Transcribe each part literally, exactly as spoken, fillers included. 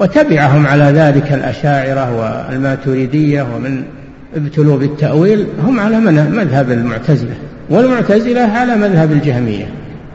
وتبعهم على ذلك الأشاعرة والماتريدية ومن ابتلوا بالتأويل هم على مذهب المعتزلة، والمعتزلة على مذهب الجهمية،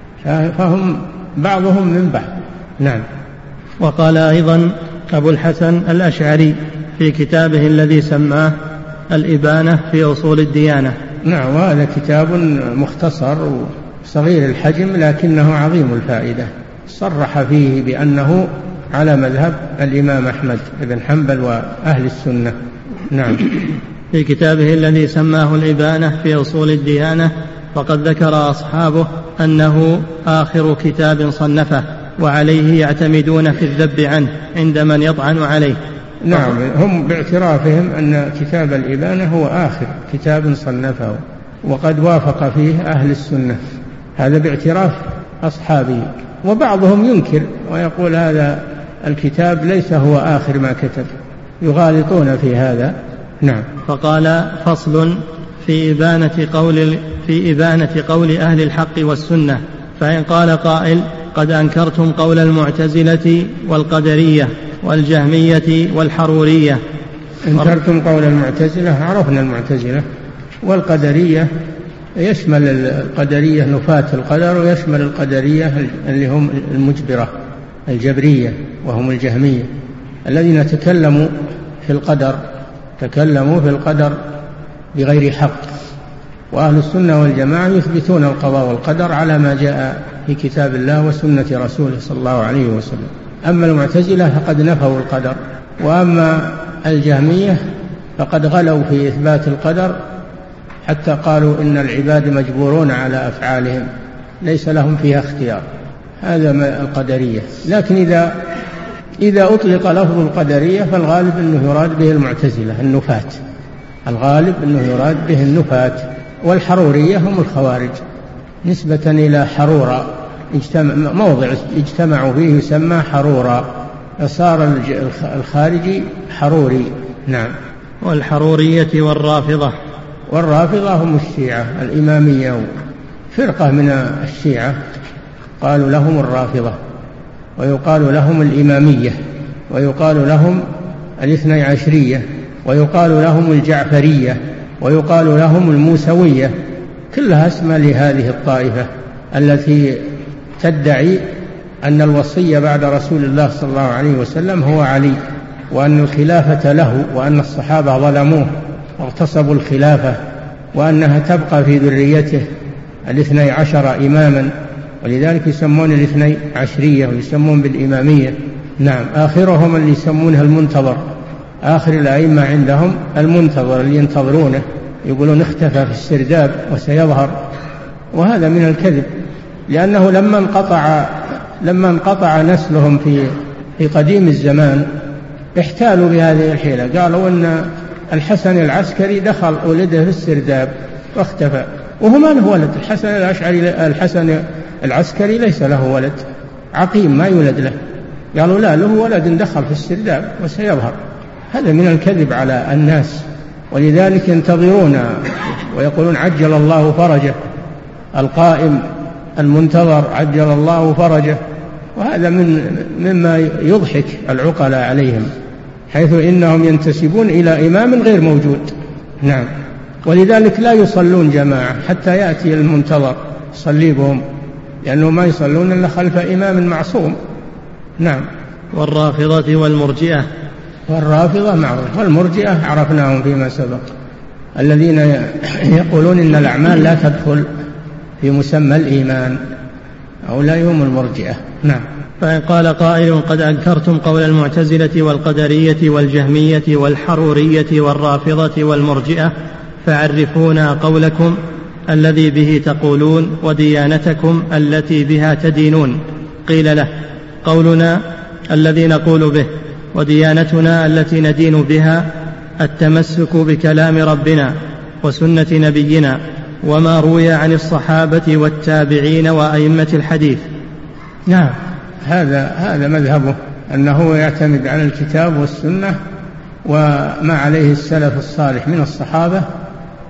فهم بعضهم من بعض. نعم. وقال أيضا أبو الحسن الأشعري في كتابه الذي سماه الإبانة في أصول الديانة. نعم، وهذا كتاب مختصر وصغير الحجم لكنه عظيم الفائدة، صرح فيه بأنه على مذهب الإمام أحمد بن حنبل وأهل السنة. نعم. في كتابه الذي سماه الإبانة في أصول الديانة فقد ذكر أصحابه أنه آخر كتاب صنفه وعليه يعتمدون في الذب عنه عند من يطعن عليه. نعم، هم باعترافهم أن كتاب الإبانة هو آخر كتاب صنفه وقد وافق فيه أهل السنة، هذا باعتراف أصحابه، وبعضهم ينكر ويقول هذا الكتاب ليس هو آخر ما كتب، يغالطون في هذا. نعم. فقال فصل في إبانة قول, في إبانة قول أهل الحق والسنة، فإن قال قائل قد أنكرتم قول المعتزلة والقدرية والجهمية والحرورية. أنكرتم قول المعتزلة، عرفنا المعتزلة، والقدرية يشمل القدرية نفاة القدر، ويشمل القدرية اللي هم المجبرة الجبرية وهم الجهمية الذين تكلموا في القدر تكلموا في القدر بغير حق. وأهل السنة والجماعة يثبتون القضاء والقدر على ما جاء في كتاب الله وسنة رسوله صلى الله عليه وسلم. أما المعتزلة فقد نفوا القدر، وأما الجهمية فقد غلوا في إثبات القدر حتى قالوا إن العباد مجبورون على أفعالهم ليس لهم فيها اختيار، هذا القدرية. لكن إذا إذا أطلق لفظ القدرية فالغالب أنه يراد به المعتزلة النفاة، الغالب أنه يراد به النفاة. والحرورية هم الخوارج نسبة إلى حرورة، اجتمع موضع اجتمعوا فيه يسمى حرورة، فصار الخارجي حروري. نعم. والحرورية والرافضة. والرافضة هم الشيعة الإمامية، فرقة من الشيعة قالوا لهم الرافضة، ويقال لهم الإمامية، ويقال لهم الاثني عشرية، ويقال لهم الجعفرية، ويقال لهم الموسوية، كلها اسماء لهذه الطائفة التي تدعي أن الوصية بعد رسول الله صلى الله عليه وسلم هو علي، وأن الخلافة له، وأن الصحابة ظلموه واغتصبوا الخلافة، وأنها تبقى في ذريته الاثني عشر إماما، ولذلك يسمون الاثني عشرية ويسمون بالإمامية. نعم. آخرهم اللي يسمونها المنتظر، آخر الأئمة عندهم المنتظر اللي ينتظرونه، يقولون اختفى في السرداب وسيظهر، وهذا من الكذب، لأنه لما انقطع لما انقطع نسلهم في في قديم الزمان احتالوا بهذه الحيلة، قالوا أن الحسن العسكري دخل ولده في السرداب واختفى، وهو ما له ولد. الحسن الأشعري الحسن العسكري ليس له ولد، عقيم ما يولد له، قالوا لا، له ولد دخل في السرداب وسيظهر. هذا من الكذب على الناس، ولذلك ينتظرون ويقولون عجل الله فرجه، القائم المنتظر عجل الله فرجه، وهذا من مما يضحك العقلاء عليهم، حيث إنهم ينتسبون إلى إمام غير موجود. نعم. ولذلك لا يصلون جماعة حتى يأتي المنتظر يصلي بهم، لأنه ما يصلون إلا خلف إمام معصوم. نعم. والرافضة والمرجئة. والرافضة معروف، والمرجئة عرفناهم فيما سبق، الذين يقولون إن الأعمال لا تدخل في مسمى الإيمان، هؤلاء هم المرجئة. نعم. فإن قال قائل قد أنكرتم قول المعتزلة والقدرية والجهمية والحرورية والرافضة والمرجئة، فعرفونا قولكم الذي به تقولون وديانتكم التي بها تدينون. قيل له قولنا الذي نقول به وديانتنا التي ندين بها التمسك بكلام ربنا وسنة نبينا وما روي عن الصحابة والتابعين وأئمة الحديث. نعم، هذا هذا مذهبه، أنه يعتمد على الكتاب والسنة وما عليه السلف الصالح من الصحابة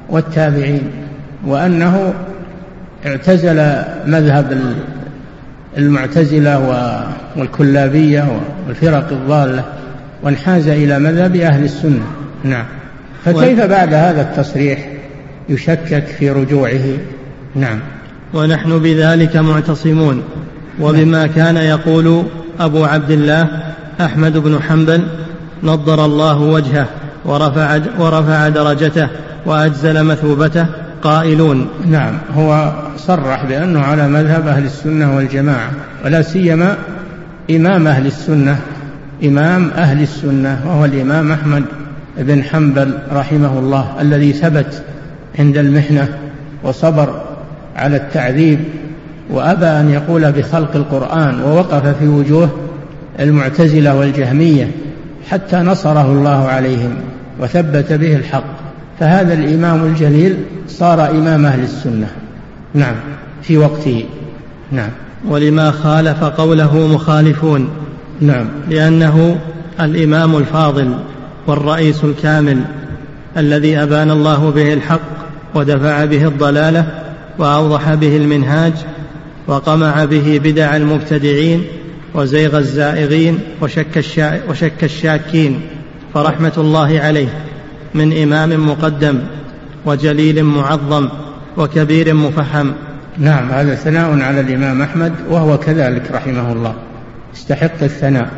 والتابعين، وأنه اعتزل مذهب المعتزلة والكلابية والفرق الضالة وانحاز إلى مذهب أهل السنة. نعم. فكيف بعد هذا التصريح يشكك في رجوعه؟ نعم. ونحن بذلك معتصمون وبما كان يقول أبو عبد الله أحمد بن حنبل نضر الله وجهه ورفع, ورفع درجته وأجزل مثوبته قائلون. نعم. هو صرح بأنه على مذهب أهل السنة والجماعة، ولا سيما إمام أهل السنة إمام أهل السنة وهو الإمام أحمد بن حنبل رحمه الله، الذي ثبت عند المحنة وصبر على التعذيب وأبى أن يقول بخلق القرآن، ووقف في وجوه المعتزلة والجهمية حتى نصره الله عليهم وثبت به الحق. فهذا الإمام الجليل صار إمام أهل السنة. نعم. في وقته. نعم. ولما خالف قوله مخالفون. نعم. لأنه الإمام الفاضل والرئيس الكامل الذي أبان الله به الحق ودفع به الضلالة وأوضح به المنهاج وقمع به بدع المبتدعين وزيغ الزائغين وشك, الشا وشك الشاكين، فرحمة الله عليه من إمام مقدم وجليل معظم وكبير مفهم. نعم. هذا ثناء على الإمام أحمد، وهو كذلك رحمه الله استحق الثناء.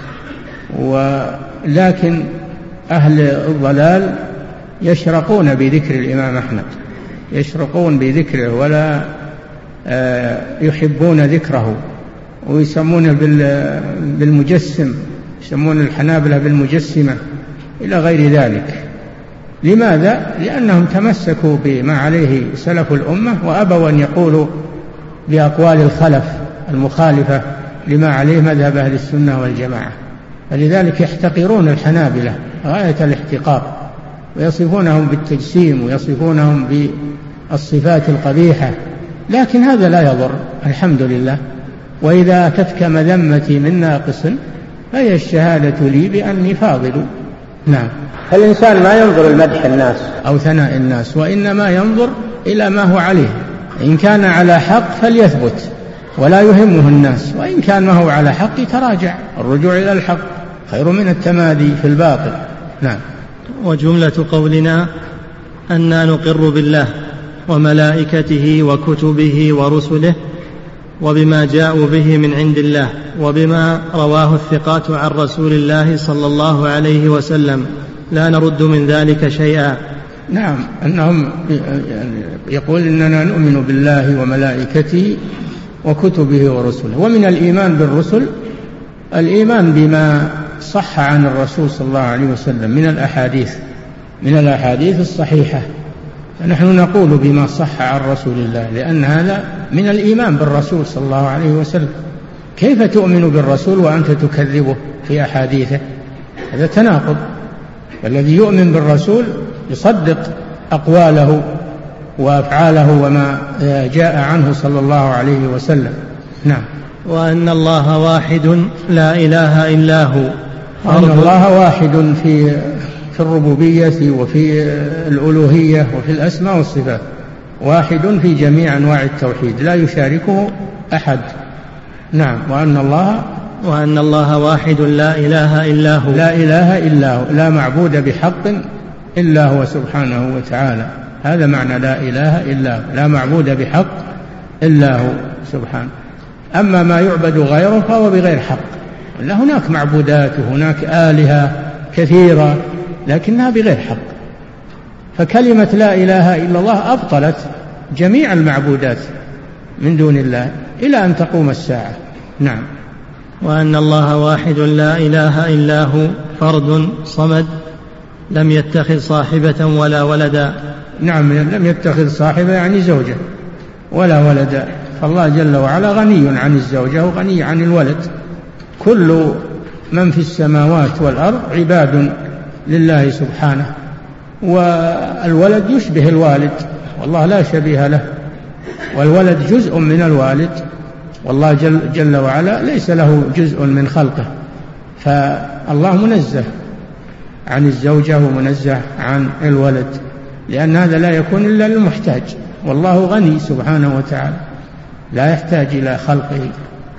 ولكن أهل الضلال يشرقون بذكر الإمام أحمد، يشرقون بذكره ولا يحبون ذكره، ويسمونه بالمجسم، يسمون الحنابلة بالمجسمة إلى غير ذلك. لماذا؟ لأنهم تمسكوا بما عليه سلف الأمة وأبوا أن يقولوا بأقوال الخلف المخالفة لما عليه مذهب أهل السنة والجماعة، فلذلك يحتقرون الحنابلة غاية الاحتقار، ويصفونهم بالتجسيم ويصفونهم بالصفات القبيحة. لكن هذا لا يضر، الحمد لله. وإذا أتتك مذمتي من ناقص فهي الشهادة لي بأني فاضل. نعم. الإنسان ما ينظر المدح الناس أو ثناء الناس، وإنما ينظر إلى ما هو عليه. إن كان على حق فليثبت ولا يهمه الناس، وإن كان ما هو على حق يتراجع. الرجوع إلى الحق خير من التمادي في الباطل. نعم. وجملة قولنا أننا نقر بالله وملائكته وكتبه ورسله وبما جاءوا به من عند الله وبما رواه الثقات عن رسول الله صلى الله عليه وسلم، لا نرد من ذلك شيئا. نعم. أنهم يقول إننا نؤمن بالله وملائكته وكتبه ورسله. ومن الإيمان بالرسل الإيمان بما صح عن الرسول صلى الله عليه وسلم من الأحاديث من الأحاديث الصحيحة، فنحن نقول بما صح عن رسول الله، لأن هذا من الإيمان بالرسول صلى الله عليه وسلم. كيف تؤمن بالرسول وأنت تكذبه في أحاديثه؟ هذا تناقض. الذي يؤمن بالرسول يصدق أقواله وأفعاله وما جاء عنه صلى الله عليه وسلم. نعم. وأن الله واحد لا إله إلا هو. وأن الله واحد في في الربوبية وفي الألوهية وفي الأسماء والصفات، واحد في جميع أنواع التوحيد لا يشاركه أحد. نعم. وأن الله وأن الله واحد لا إله إلا هو. لا إله إلا هو، لا معبود بحق إلا هو سبحانه وتعالى. هذا معنى لا إله إلا هو، لا معبود بحق إلا هو سبحانه. أما ما يعبد غيره فهو بغير حق. لا، هناك معبودات وهناك آلهة كثيرة لكنها بغير حق. فكلمة لا إله إلا الله أبطلت جميع المعبودات من دون الله إلى أن تقوم الساعة. نعم. وأن الله واحد لا إله إلا هو فرد صمد لم يتخذ صاحبة ولا ولدا. نعم. لم يتخذ صاحبة يعني زوجة ولا ولدا، فالله جل وعلا غني عن الزوجة وغني عن الولد. كل من في السماوات والأرض عباد لله سبحانه، والولد يشبه الوالد والله لا شبيه له، والولد جزء من الوالد، والله جل, جل وعلا ليس له جزء من خلقه. فالله منزه عن الزوجة ومنزه عن الولد، لأن هذا لا يكون إلا للمحتاج، والله غني سبحانه وتعالى لا يحتاج إلى خلقه.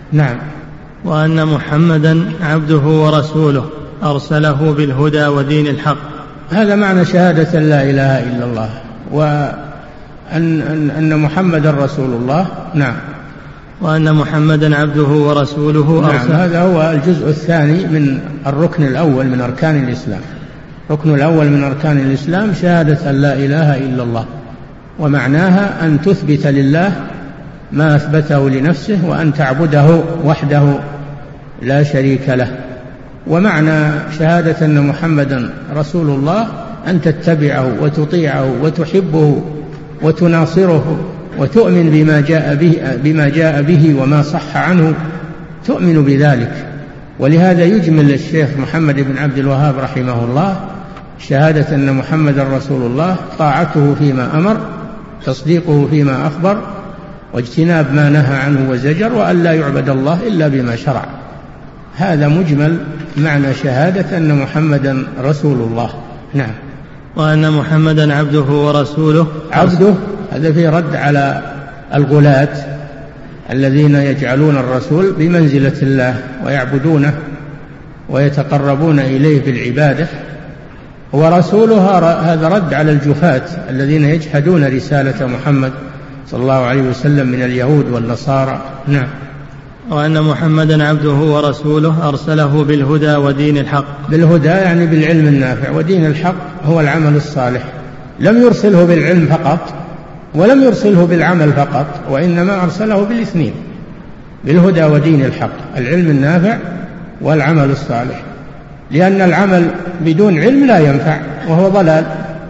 نعم. وأن محمدا عبده ورسوله أرسله بالهدى ودين الحق. هذا معنى شهادة لا إله إلا الله، وأن أن أن محمدا رسول الله. نعم. وأن محمدا عبده ورسوله أرسله. نعم. هذا هو الجزء الثاني من الركن الأول من أركان الإسلام. الركن الأول من أركان الإسلام شهادة أن لا إله إلا الله، ومعناها أن تثبت لله ما أثبته لنفسه، وأن تعبده وحده لا شريك له. ومعنى شهادة أن محمدا رسول الله أن تتبعه وتطيعه وتحبه وتناصره وتؤمن بما جاء به, بما جاء به وما صح عنه، تؤمن بذلك. ولهذا يجمل الشيخ محمد بن عبد الوهاب رحمه الله شهادة أن محمدا رسول الله طاعته فيما أمر، تصديقه فيما أخبر، واجتناب ما نهى عنه وزجر، وأن لا يعبد الله إلا بما شرع. هذا مجمل معنى شهادة أن محمدا رسول الله. نعم. وأن محمدا عبده ورسوله. عبده هذا في رد على الغلاة الذين يجعلون الرسول بمنزلة الله ويعبدونه ويتقربون إليه بالعبادة، ورسوله هذا رد على الجفاة الذين يجحدون رسالة محمد صلى الله عليه وسلم من اليهود والنصارى. نعم. وأن محمدا عبده ورسوله أرسله بالهدى ودين الحق. بالهدى يعني بالعلم النافع، ودين الحق هو العمل الصالح. لم يرسله بالعلم فقط ولم يرسله بالعمل فقط، وإنما أرسله بالاثنين، بالهدى ودين الحق، العلم النافع والعمل الصالح، لأن العمل بدون علم لا ينفع وهو ضلال،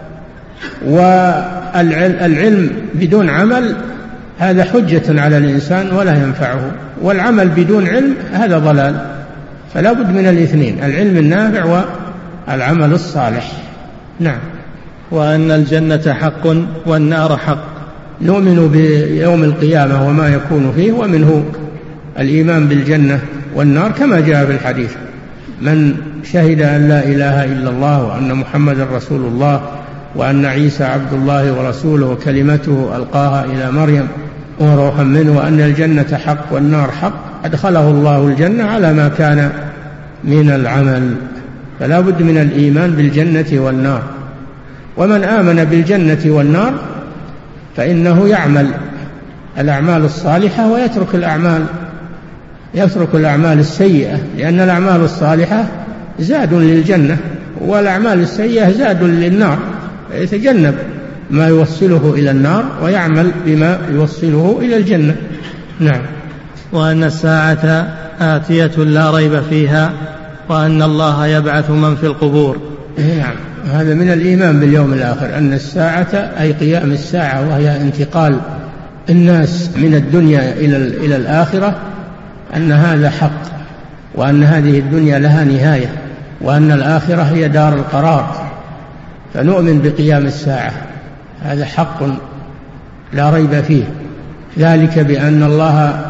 والعلم بدون عمل هذا حجة على الإنسان ولا ينفعه، والعمل بدون علم هذا ضلال. فلا بد من الاثنين، العلم النافع والعمل الصالح. نعم. وأن الجنة حق والنار حق. نؤمن بيوم القيامة وما يكون فيه، ومنه الإيمان بالجنة والنار كما جاء في الحديث: من شهد أن لا إله إلا الله وأن محمد رسول الله وأن عيسى عبد الله ورسوله وكلمته ألقاها إلى مريم وروحا منه وأن الجنة حق والنار حق، أدخله الله الجنة على ما كان من العمل. فلا بد من الإيمان بالجنة والنار. ومن آمن بالجنة والنار فإنه يعمل الأعمال الصالحة ويترك الأعمال يترك الأعمال السيئة، لأن الأعمال الصالحة زاد للجنة والأعمال السيئة زاد للنار، يتجنب ما يوصله إلى النار ويعمل بما يوصله إلى الجنة. نعم. وأن الساعة آتية لا ريب فيها، وأن الله يبعث من في القبور. نعم. هذا من الإيمان باليوم الآخر، أن الساعة أي قيام الساعة، وهي انتقال الناس من الدنيا إلى إلى الآخرة، أن هذا حق، وأن هذه الدنيا لها نهاية، وأن الآخرة هي دار القرار. فنؤمن بقيام الساعة، هذا حق لا ريب فيه. ذلك بأن الله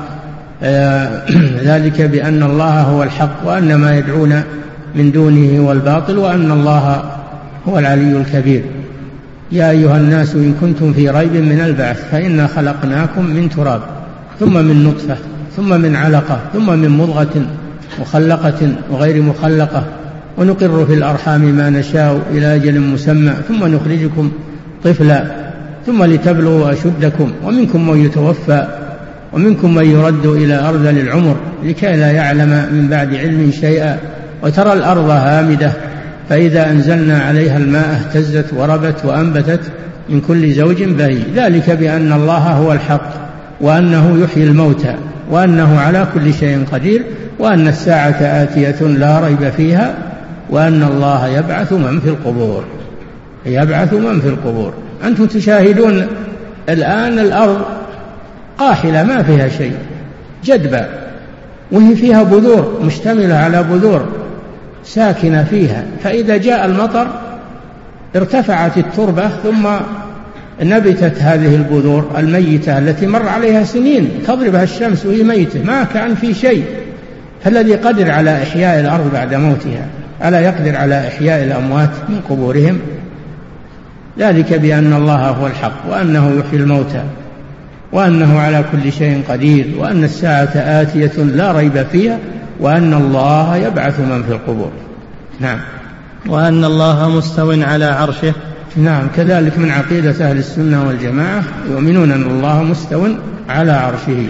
ذلك بأن الله هو الحق، وأن ما يدعون من دونه هو الباطل، وأن الله هو العلي الكبير. يا أيها الناس إن كنتم في ريب من البعث فإنا خلقناكم من تراب ثم من نطفة ثم من علقة ثم من مضغة مخلقة وغير مخلقة، ونقر في الأرحام ما نشاء إلى أجل مسمى ثم نخرجكم طفلا ثم لتبلغوا أشدكم، ومنكم من يتوفى ومنكم من يرد إلى أرذل العمر لكي لا يعلم من بعد علم شيئا، وترى الأرض هامدة فإذا أنزلنا عليها الماء اهتزت وربت وأنبتت من كل زوج بهيج. ذلك بأن الله هو الحق، وأنه يحيي الموتى، وأنه على كل شيء قدير، وأن الساعة آتية لا ريب فيها، وأن الله يبعث من في القبور يبعث من في القبور. أنتم تشاهدون الآن الأرض قاحلة ما فيها شيء، جدبة، وهي فيها بذور، مشتملة على بذور ساكنة فيها، فإذا جاء المطر ارتفعت التربة ثم نبتت هذه البذور الميتة التي مر عليها سنين تضربها الشمس وهي ميتة ما كان في شيء. فالذي قدر على إحياء الأرض بعد موتها ألا يقدر على إحياء الأموات من قبورهم؟ ذلك بأن الله هو الحق، وأنه يحيي الموتى وأنه على كل شيء قدير، وأن الساعة آتية لا ريب فيها، وأن الله يبعث من في القبور. نعم. وأن الله مستو على عرشه. نعم، كذلك من عقيدة أهل السنة والجماعة يؤمنون أن الله مستو على عرشه.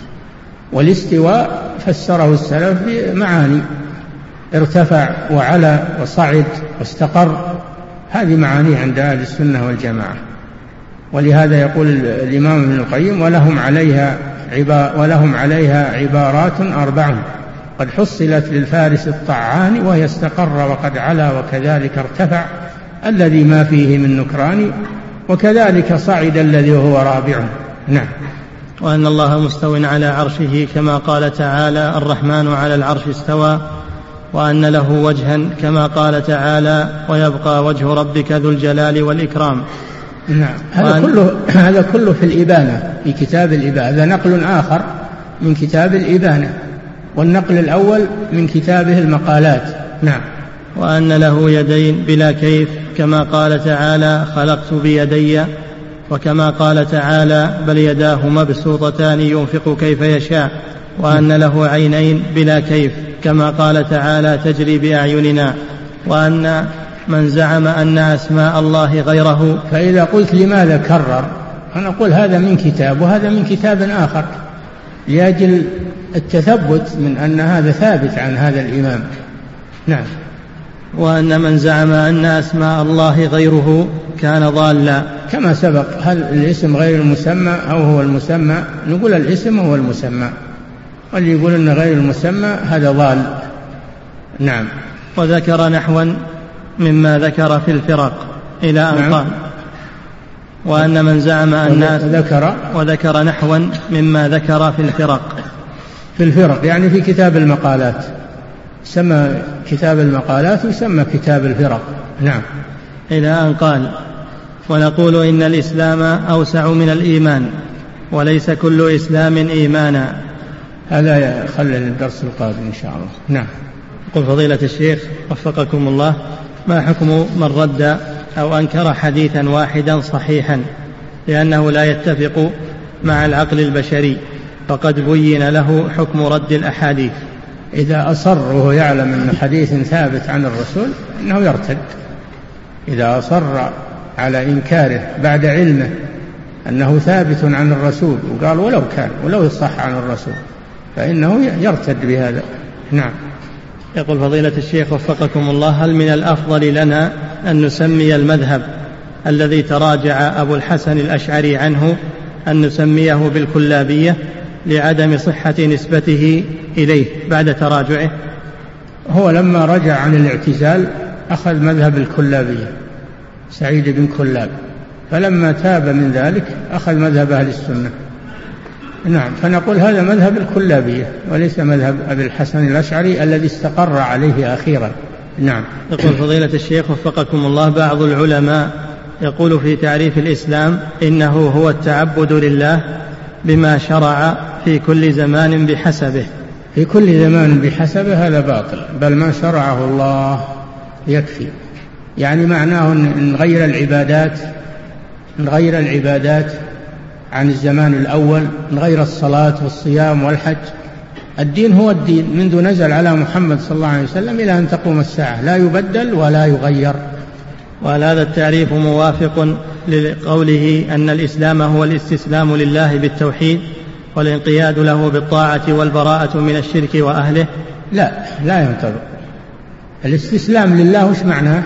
والاستواء فسره السلف بمعاني: ارتفع وعلى وصعد واستقر، هذه معاني عند أهل السنة والجماعة. ولهذا يقول الإمام ابن القيم: ولهم عليها ولهم عليها عبارات أربع قد حصلت للفارس الطعان، وهي استقر وقد علا، وكذلك ارتفع الذي ما فيه من نكران، وكذلك صعد الذي هو رابع. نعم. وأن الله مستو على عرشه كما قال تعالى: الرحمن على العرش استوى، وأن له وجها كما قال تعالى: ويبقى وجه ربك ذو الجلال والإكرام. نعم. هذا كله هذا كله في الإبانة، في كتاب الإبانة. هذا نقل آخر من كتاب الإبانة، والنقل الأول من كتابه المقالات. نعم. وأن له يدين بلا كيف كما قال تعالى: خلقت بيدي، وكما قال تعالى: بل يداه مبسوطتان ينفق كيف يشاء. وأن له عينين بلا كيف كما قال تعالى: تجري بأعيننا. وأن من زعم أن أسماء الله غيره. فإذا قلت لماذا كرر، أنا أقول هذا من كتاب وهذا من كتاب آخر، لأجل التثبت من أن هذا ثابت عن هذا الإمام. نعم. وأن من زعم أن أسماء الله غيره كان ضالا، كما سبق. هل الاسم غير المسمى أو هو المسمى؟ نقول الاسم هو المسمى، واللي يقول أن غير المسمى هذا ضال. نعم. وذكر نحوا مما ذكر في الفرق إلى أن نعم. قال: وأن من زعم أن وذكر, وذكر نحوا مما ذكر في الفرق. في الفرق يعني في كتاب المقالات، سمى كتاب المقالات ويسمى كتاب الفرق. نعم. إلى أن قال: ونقول إن الإسلام أوسع من الإيمان، وليس كل إسلام إيمانا. هذا خلى الدرس القادم إن شاء الله. نعم. قل فضيلة الشيخ وفقكم الله: ما حكم من رد أو أنكر حديثا واحدا صحيحا لأنه لا يتفق مع العقل البشري، فقد بين له حكم رد الأحاديث؟ إذا أصر وهو يعلم أن حديث ثابت عن الرسول إنه يرتد. إذا أصر على إنكاره بعد علمه أنه ثابت عن الرسول وقال ولو كان ولو صح عن الرسول فإنه يرتد بهذا. نعم. يقول فضيلة الشيخ وفقكم الله: هل من الأفضل لنا أن نسمي المذهب الذي تراجع أبو الحسن الأشعري عنه أن نسميه بالكلابية لعدم صحة نسبته إليه بعد تراجعه؟ هو لما رجع عن الاعتزال أخذ مذهب الكلابية، سعيد بن كلاب، فلما تاب من ذلك أخذ مذهب أهل السنة. نعم. فنقول هذا مذهب الكلابية وليس مذهب أبي الحسن الأشعري الذي استقر عليه أخيرا. نعم. يقول فضيلة الشيخ وفقكم الله: بعض العلماء يقول في تعريف الإسلام إنه هو التعبد لله بما شرع في كل زمان بحسبه. في كل زمان بحسبه هذا باطل، بل ما شرعه الله يكفي. يعني معناه أن نغير العبادات نغير العبادات عن الزمان الأول، نغير الصلاة والصيام والحج. الدين هو الدين منذ نزل على محمد صلى الله عليه وسلم إلى أن تقوم الساعة، لا يبدل ولا يغير. وهل هذا التعريف موافق لقوله أن الإسلام هو الاستسلام لله بالتوحيد والانقياد له بالطاعة والبراءة من الشرك وأهله؟ لا، لا ينطبق. الاستسلام لله وش معناه؟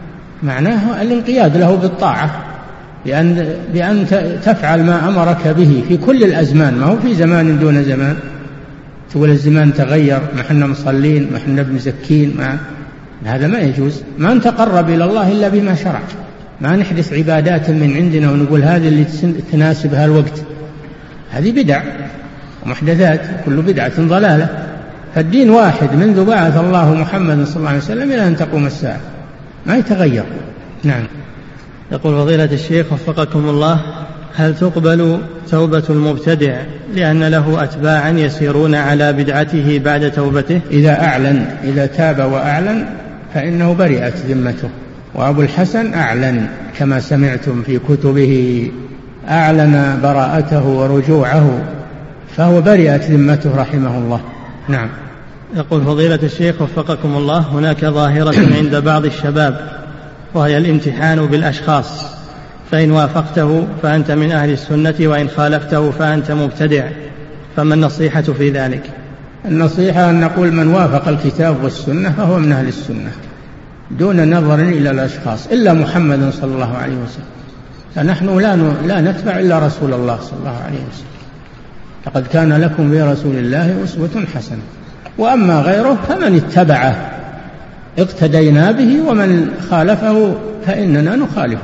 معناه الانقياد له بالطاعة، بأن, بأن تفعل ما أمرك به في كل الأزمان، ما هو في زمان دون زمان. تقول الزمان تغير، ما حنا مصلين، ما حنا بمزكين، ما هذا ما يجوز. ما نتقرب إلى الله إلا بما شرع، ما نحدث عبادات من عندنا ونقول هذه اللي تناسب هالوقت. هذه بدع ومحدثات، كل بدعة ضلالة. فالدين واحد منذ بعث الله محمد صلى الله عليه وسلم إلى أن تقوم الساعة، ما يتغير. نعم. يقول فضيلة الشيخ وفقكم الله: هل تقبل توبة المبتدع لأن له أتباعا يسيرون على بدعته بعد توبته؟ إذا أعلن، إذا تاب وأعلن فإنه برئت ذمته. وأبو الحسن أعلن كما سمعتم في كتبه أعلن براءته ورجوعه فهو برئت ذمته رحمه الله. نعم. يقول فضيلة الشيخ وفقكم الله: هناك ظاهرة عند بعض الشباب وهي الامتحان بالأشخاص، فإن وافقته فأنت من أهل السنة وإن خالفته فأنت مبتدع، فما النصيحة في ذلك؟ النصيحة أن نقول من وافق الكتاب والسنة فهو من أهل السنة دون نظر إلى الأشخاص، إلا محمد صلى الله عليه وسلم، فنحن لا لا نتبع إلا رسول الله صلى الله عليه وسلم. لقد كان لكم في رسول الله أسوة حسنة. وأما غيره فمن اتبعه اقتدينا به، ومن خالفه فإننا نخالفه،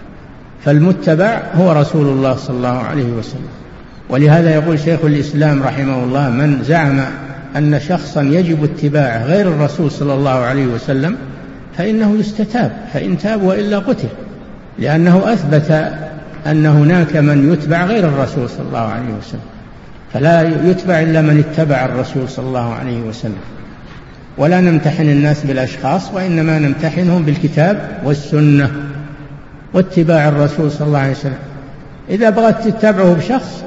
فالمتبع هو رسول الله صلى الله عليه وسلم. ولهذا يقول شيخ الإسلام رحمه الله: من زعم أن شخصا يجب اتباعه غير الرسول صلى الله عليه وسلم فإنه يستتاب، فإن تاب وإلا قتل، لأنه أثبت أن هناك من يتبع غير الرسول صلى الله عليه وسلم، فلا يتبع إلا من اتبع الرسول صلى الله عليه وسلم. ولا نمتحن الناس بالأشخاص، وإنما نمتحنهم بالكتاب والسنة واتباع الرسول صلى الله عليه وسلم. إذا بغت تتبعه بشخص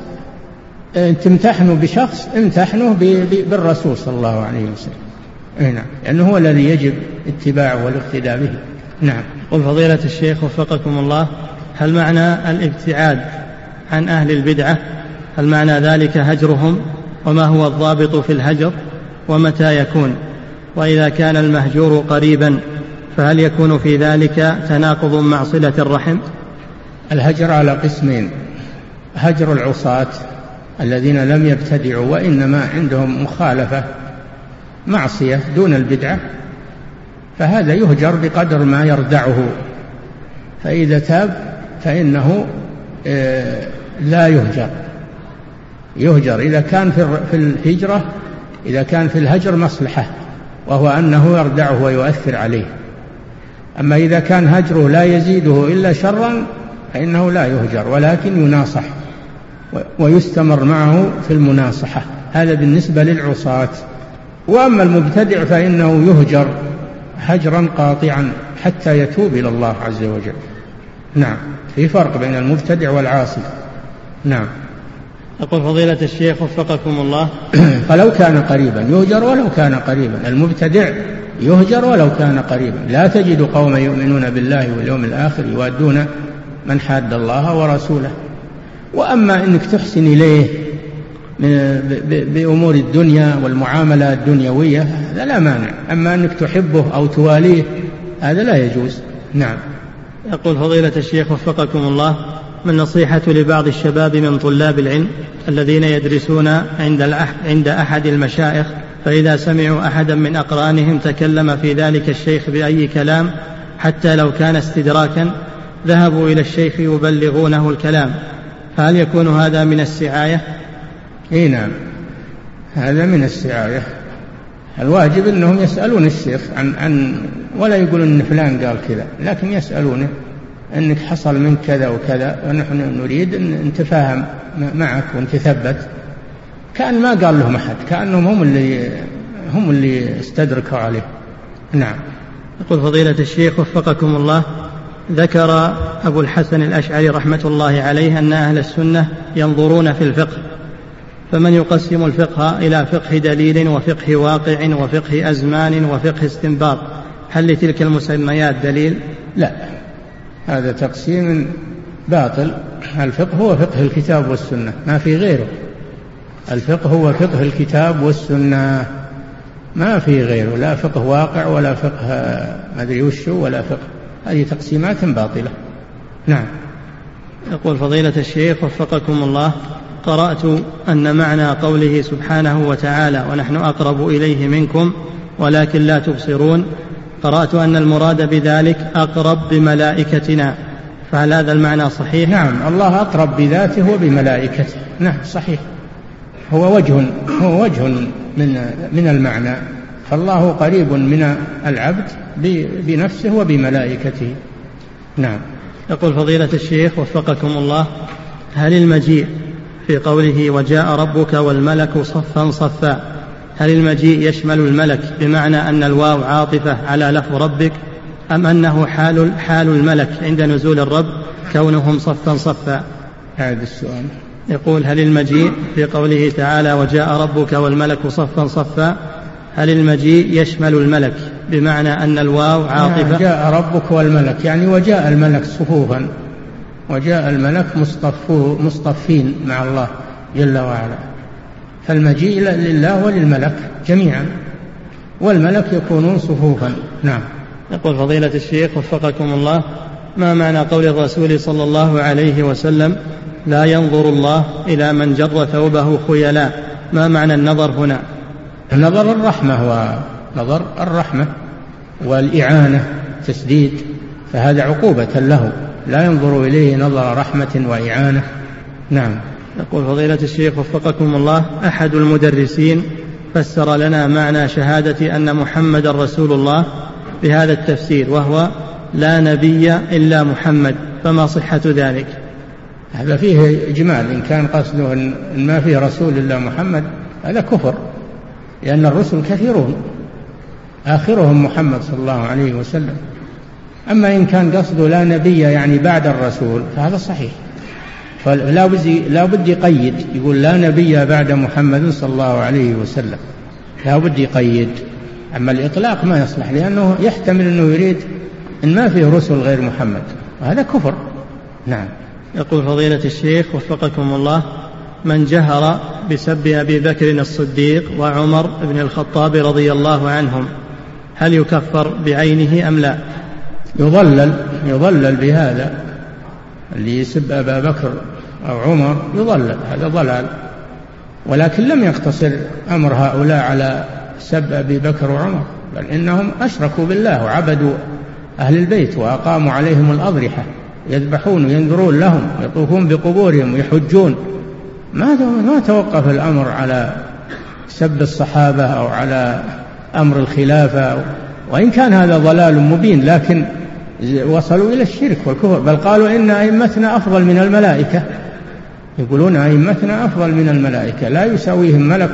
تمتحنه بشخص، امتحنه بالرسول صلى الله عليه وسلم، نعم، لأنه هو الذي يجب اتباعه والاقتداء به. نعم. قل فضيلة الشيخ وفقكم الله: هل معنى الابتعاد عن أهل البدعة هل معنى ذلك هجرهم؟ وما هو الضابط في الهجر؟ ومتى يكون؟ وإذا كان المهجور قريبا فهل يكون في ذلك تناقض مع صلة الرحم؟ الهجر على قسمين: هجر العصاة الذين لم يبتدعوا وإنما عندهم مخالفة معصية دون البدعة، فهذا يهجر بقدر ما يردعه، فإذا تاب فإنه لا يهجر يهجر إذا كان في الهجرة إذا كان في الهجر مصلحة، وهو أنه يردعه ويؤثر عليه. أما إذا كان هجره لا يزيده إلا شرا فإنه لا يهجر، ولكن يناصح ويستمر معه في المناصحة. هذا بالنسبة للعصاة. وأما المبتدع فإنه يهجر هجرا قاطعا حتى يتوب إلى الله عز وجل. نعم، في فرق بين المبتدع والعاصي. نعم. أقول فضيلة الشيخ وفقكم الله: فلو كان قريبا يهجر ولو كان قريبا، المبتدع يهجر ولو كان قريبا. لا تجد قوما يؤمنون بالله واليوم الآخر يوادون من حاد الله ورسوله. وأما أنك تحسن إليه بأمور الدنيا والمعاملة الدنيوية هذا لا مانع، أما أنك تحبه أو تواليه هذا لا يجوز. نعم. يقول فضيلة الشيخ وفقكم الله: ما النصيحة لبعض الشباب من طلاب العلم الذين يدرسون عند عند أحد المشايخ، فإذا سمعوا أحدا من أقرانهم تكلم في ذلك الشيخ بأي كلام حتى لو كان استدراكا ذهبوا إلى الشيخ يبلغونه الكلام، فهل يكون هذا من السعاية؟ إيه نعم، هذا من السعاية. الواجب أنهم يسألون الشيخ عن, عن ولا يقولون أن فلان قال كذا، لكن يسألونه أنك حصل من كذا وكذا ونحن نريد أن نتفاهم معك ونتثبت، كأن ما قال لهم أحد، كأنهم هم اللي هم اللي استدركوا عليه. نعم. يقول فضيلة الشيخ وفقكم الله: ذكر أبو الحسن الأشعري رحمة الله عليه أن أهل السنة ينظرون في الفقه، فمن يقسم الفقه إلى فقه دليل وفقه واقع وفقه أزمان وفقه استنباط، هل لتلك المسميات دليل؟ لا، هذا تقسيم باطل. الفقه هو فقه الكتاب والسنة، ما في غيره. الفقه هو فقه الكتاب والسنة، ما في غيره، لا فقه واقع ولا فقه ما أدري وشو ولا فقه، هذه تقسيمات باطلة. نعم. يقول فضيلة الشيخ وفقكم الله: قرأت أن معنى قوله سبحانه وتعالى ونحن أقرب إليه منكم ولكن لا تبصرون، قرأت أن المراد بذلك أقرب بملائكتنا، فهل هذا المعنى صحيح؟ نعم، الله أقرب بذاته وبملائكته. نعم صحيح، هو وجه هو وجه من من المعنى، فالله قريب من العبد بنفسه وبملائكته. نعم. يقول فضيلة الشيخ وفقكم الله: هل المجيء في قوله وجاء ربك والملك صفا صفا، هل المجيء يشمل الملك بمعنى أن الواو عاطفة على لفظ ربك، أم أنه حال حال الملك عند نزول الرب كونهم صفا صفا؟ هذا السؤال. يقول: هل المجيء في قوله تعالى وجاء ربك والملك صفا صفا، هل المجيء يشمل الملك بمعنى أن الواو عاطفة؟ جاء ربك والملك يعني وجاء الملك صفوفا، وجاء الملك مصطفين مع الله جل وعلا، فالمجيء لله وللملك جميعا، والملك يكونون صفوفا. نعم. يقول فضيلة الشيخ وفقكم الله: ما معنى قول الرسول صلى الله عليه وسلم لا ينظر الله إلى من جر ثوبه خيلاء؟ ما معنى النظر هنا؟ النظر الرحمة، ونظر الرحمة والإعانة تسديد، فهذا عقوبة له، لا ينظر إليه نظر رحمة وإعانة. نعم. يقول فضيلة الشيخ وفقكم الله: أحد المدرسين فسر لنا معنى شهادة أن محمد رسول الله بهذا التفسير، وهو لا نبي إلا محمد، فما صحة ذلك؟ هذا فيه إجمال، إن كان قصده أن ما فيه رسول إلا محمد هذا كفر، لأن الرسل كثيرون آخرهم محمد صلى الله عليه وسلم. أما إن كان قصده لا نبي يعني بعد الرسول فهذا صحيح، فلا لا بد يقيد، يقول لا نبي بعد محمد صلى الله عليه وسلم، لا بد يقيد. أما الإطلاق ما يصلح، لأنه يحتمل أنه يريد أن ما فيه رسل غير محمد، وهذا كفر. نعم. يقول فضيلة الشيخ وفقكم الله: من جهر بسب أبي بكر الصديق وعمر بن الخطاب رضي الله عنهم هل يكفر بعينه أم لا؟ يضلل يضلل بهذا، اللي يسب أبا بكر أو عمر يضلل، هذا ضلال. ولكن لم يقتصر أمر هؤلاء على سب أبي بكر وعمر، بل إنهم أشركوا بالله وعبدوا أهل البيت وأقاموا عليهم الأضرحة، يذبحون وينذرون لهم، يطوفون بقبورهم ويحجون. ما ما توقف الأمر على سب الصحابة أو على أمر الخلافة، وإن كان هذا ضلال مبين، لكن وصلوا إلى الشرك والكفر. بل قالوا إن أئمتنا أفضل من الملائكة، يقولون أئمتنا أفضل من الملائكة، لا يساويهم ملك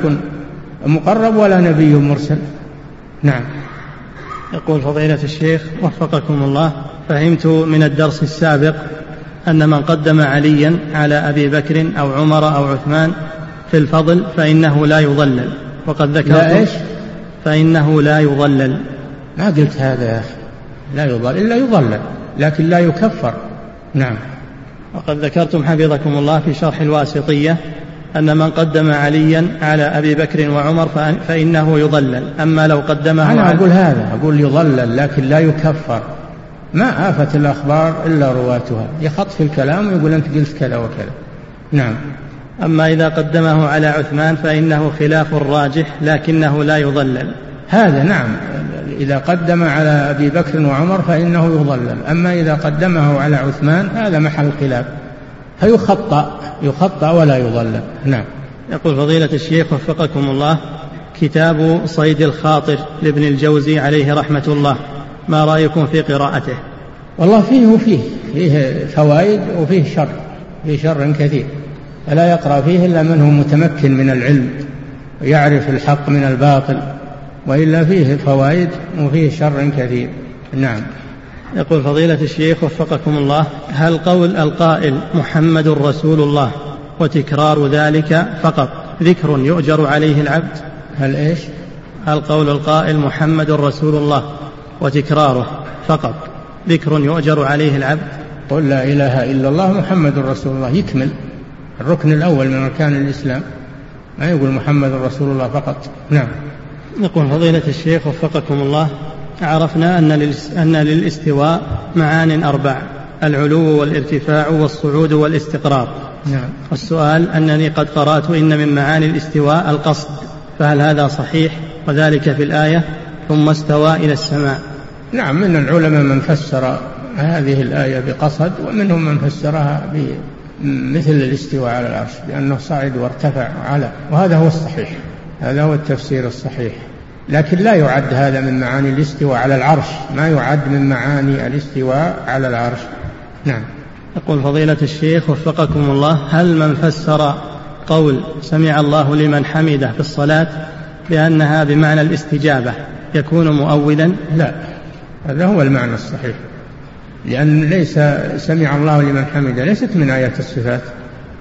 مقرب ولا نبي مرسل. نعم. يقول فضيلة الشيخ وفقكم الله: فهمت من الدرس السابق أن من قدم عليا على أبي بكر أو عمر أو عثمان في الفضل فإنه لا يضلل، وقد ذكرت لا إيش؟ فإنه لا يضلل. ما قلت هذا يا أخي، لا يضلل إلا يضلل، لكن لا يكفر. نعم. وقد ذكرتم حفظكم الله في شرح الواسطية أن من قدم عليا على أبي بكر وعمر فإنه يضلل، أما لو قدمه أنا أقول هذا، أقول يضلل لكن لا يكفر. ما آفة الأخبار إلا رواتها، يخط في الكلام ويقول أنت قلت كذا وكذا. نعم. أما إذا قدمه على عثمان فإنه خلاف الراجح لكنه لا يضلل. هذا نعم، إذا قدم على أبي بكر وعمر فإنه يضلل، أما إذا قدمه على عثمان هذا محل خلاف، فيخطأ يخطأ ولا يضلل. نعم. يقول فضيلة الشيخ وفقكم الله: كتاب صيد الخاطر لابن الجوزي عليه رحمة الله، ما رأيكم في قراءته؟ والله فيه وفيه فيه فوائد وفيه شر، فيه شر كثير، فلا يقرأ فيه إلا من هو متمكن من العلم ويعرف الحق من الباطل، وإلا فيه فوائد وفيه شر كثير. نعم. يقول فضيلة الشيخ وفقكم الله: هل قول القائل محمد رسول الله وتكرار ذلك فقط ذكر يؤجر عليه العبد؟ هل إيش؟ هل قول القائل محمد رسول الله وتكراره فقط ذكر يؤجر عليه العبد؟ قل لا إله إلا الله محمد رسول الله، يكمل الركن الأول من أركان الإسلام، ما يقول محمد رسول الله فقط. نعم. يقول فضيلة الشيخ وفقكم الله: عرفنا أن للاستواء معان أربع: العلو والارتفاع والصعود والاستقرار. نعم. والسؤال أنني قد قرأت إن من معاني الاستواء القصد، فهل هذا صحيح؟ وذلك في الآية ثم استوى إلى السماء. نعم، من العلماء من فسر هذه الآية بقصد، ومنهم من فسرها بمثل الاستواء على العرش، لأنه صعد وارتفع وعلى، وهذا هو الصحيح، هذا هو التفسير الصحيح. لكن لا يعد هذا من معاني الاستواء على العرش، ما يعد من معاني الاستواء على العرش. نعم. يقول فضيلة الشيخ وفقكم الله: هل من فسر قول سمع الله لمن حمده في الصلاة بأنها بمعنى الاستجابة يكون مؤولا؟ لا، هذا هو المعنى الصحيح، لأن ليس سمع الله لمن حمده ليست من آيات الصفات،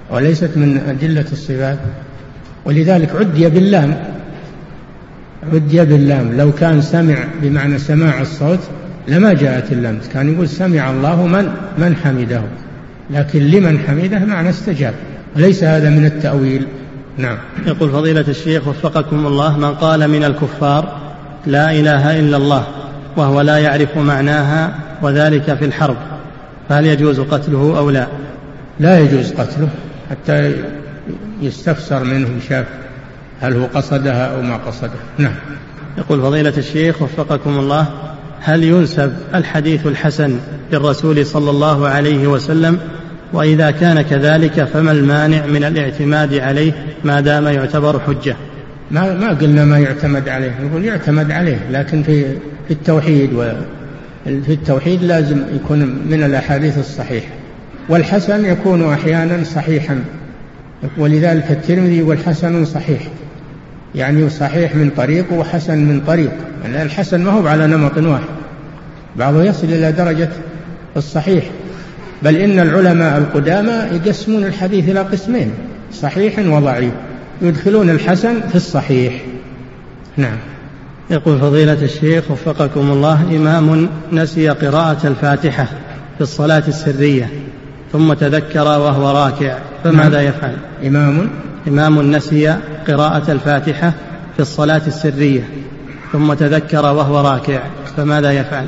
وليست من أدلة الصفات، ولذلك عدي باللام، عدي باللام. لو كان سمع بمعنى سماع الصوت لما جاءت اللام، كان يقول سمع الله من من حمده، لكن لمن حمده معنى استجاب، وليس هذا من التأويل. نعم. يقول فضيلة الشيخ وفقكم الله: من قال من الكفار لا إله إلا الله وهو لا يعرف معناها وذلك في الحرب، فهل يجوز قتله أو لا؟ لا يجوز قتله حتى يستفسر منه شاف هل هو قصدها أو ما قصدها. نعم. يقول فضيلة الشيخ وفقكم الله: هل ينسب الحديث الحسن للرسول صلى الله عليه وسلم؟ وإذا كان كذلك فما المانع من الاعتماد عليه ما دام يعتبر حجة؟ ما ما قلنا ما يعتمد عليه، نقول يعتمد عليه، لكن في في التوحيد وفي التوحيد لازم يكون من الأحاديث الصحيحة، والحسن يكون أحيانا صحيحا، ولذلك الترمذي يقول حسن صحيح، يعني صحيح من طريق وحسن من طريق، يعني الحسن ما هو على نمط واحد، بعضه يصل إلى درجة الصحيح، بل إن العلماء القدامى يقسمون الحديث إلى قسمين: صحيح وضعيف، يدخلون الحسن في الصحيح. نعم. يقول فضيلة الشيخ وفقكم الله: إمام نسي قراءة الفاتحة في الصلاة السرية ثم تذكر وهو راكع، فماذا نعم. يفعل؟ إمام إمام نسي قراءة الفاتحة في الصلاة السرية ثم تذكر وهو راكع، فماذا يفعل؟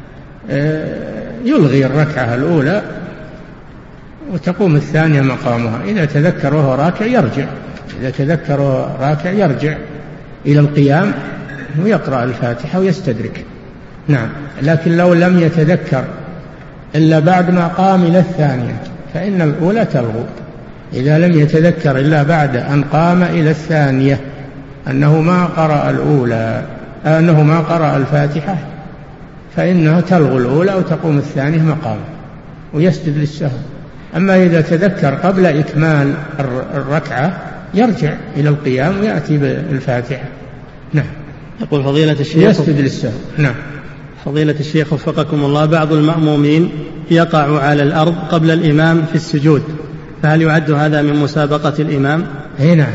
يلغي الركعة الأولى وتقوم الثانية مقامها. إذا تذكر وهو راكع يرجع، إذا تذكر وهو راكع يرجع إلى القيام ويقرأ الفاتحة ويستدرك. نعم. لكن لو لم يتذكر إلا بعد ما قام إلى الثانية فإن الأولى تلغو. إذا لم يتذكر إلا بعد أن قام إلى الثانية أنه ما قرأ الأولى أنه ما قرأ الفاتحة فإنها تلغو الأولى وتقوم الثانية مقامه ويسجد للسهو. أما إذا تذكر قبل إكمال الركعة يرجع إلى القيام ويأتي بالفاتحة. نعم. يقول فضيلة الشيخ يسجد للسهو. نعم. فضيلة الشيخ وفقكم الله: بعض المأمومين يقع على الأرض قبل الإمام في السجود، فهل يعد هذا من مسابقة الإمام؟ هنا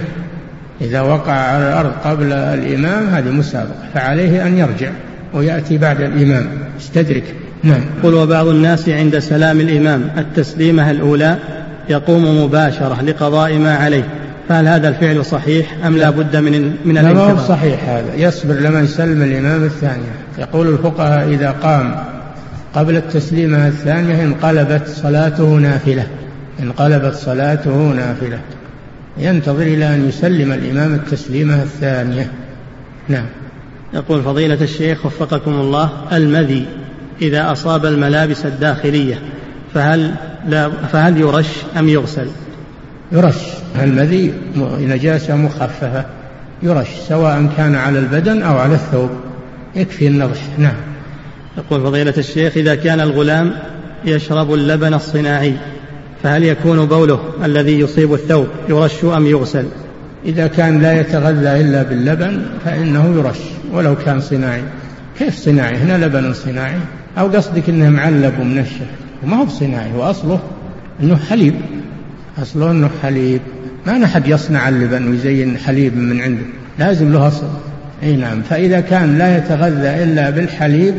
إذا وقع على الأرض قبل الإمام هذه مسابقة، فعليه أن يرجع ويأتي بعد الإمام استدرك. نعم. قل: وبعض الناس عند سلام الإمام التسليمة الأولى يقوم مباشرة لقضاء ما عليه، فهل هذا الفعل صحيح أم لا بد من من الانتظار؟ لا، ما هو صحيح هذا، يصبر لما يسلم الإمام الثانية. يقول الفقهاء: إذا قام قبل التسليمة الثانية انقلبت صلاته نافلة، انقلبت صلاته نافلة، ينتظر إلى أن يسلم الإمام التسليمة الثانية. نعم. يقول فضيلة الشيخ وفقكم الله: المذي إذا أصاب الملابس الداخلية فهل, لا فهل يرش أم يغسل؟ يرش. المذي نجاسة مخففة، يرش سواء كان على البدن أو على الثوب، يكفي النضح. نعم. يقول فضيلة الشيخ: إذا كان الغلام يشرب اللبن الصناعي فهل يكون بوله الذي يصيب الثوب يرش أم يغسل؟ إذا كان لا يتغذى إلا باللبن فإنه يرش ولو كان صناعي. كيف صناعي؟ هنا لبن صناعي، أو قصدك إنه معلب ومنشف؟ وما هو صناعي، وأصله إنه حليب، أصله إنه حليب، ما نحد يصنع اللبن ويزين حليب من عنده، لازم له أصل. أي نعم. فإذا كان لا يتغذى إلا بالحليب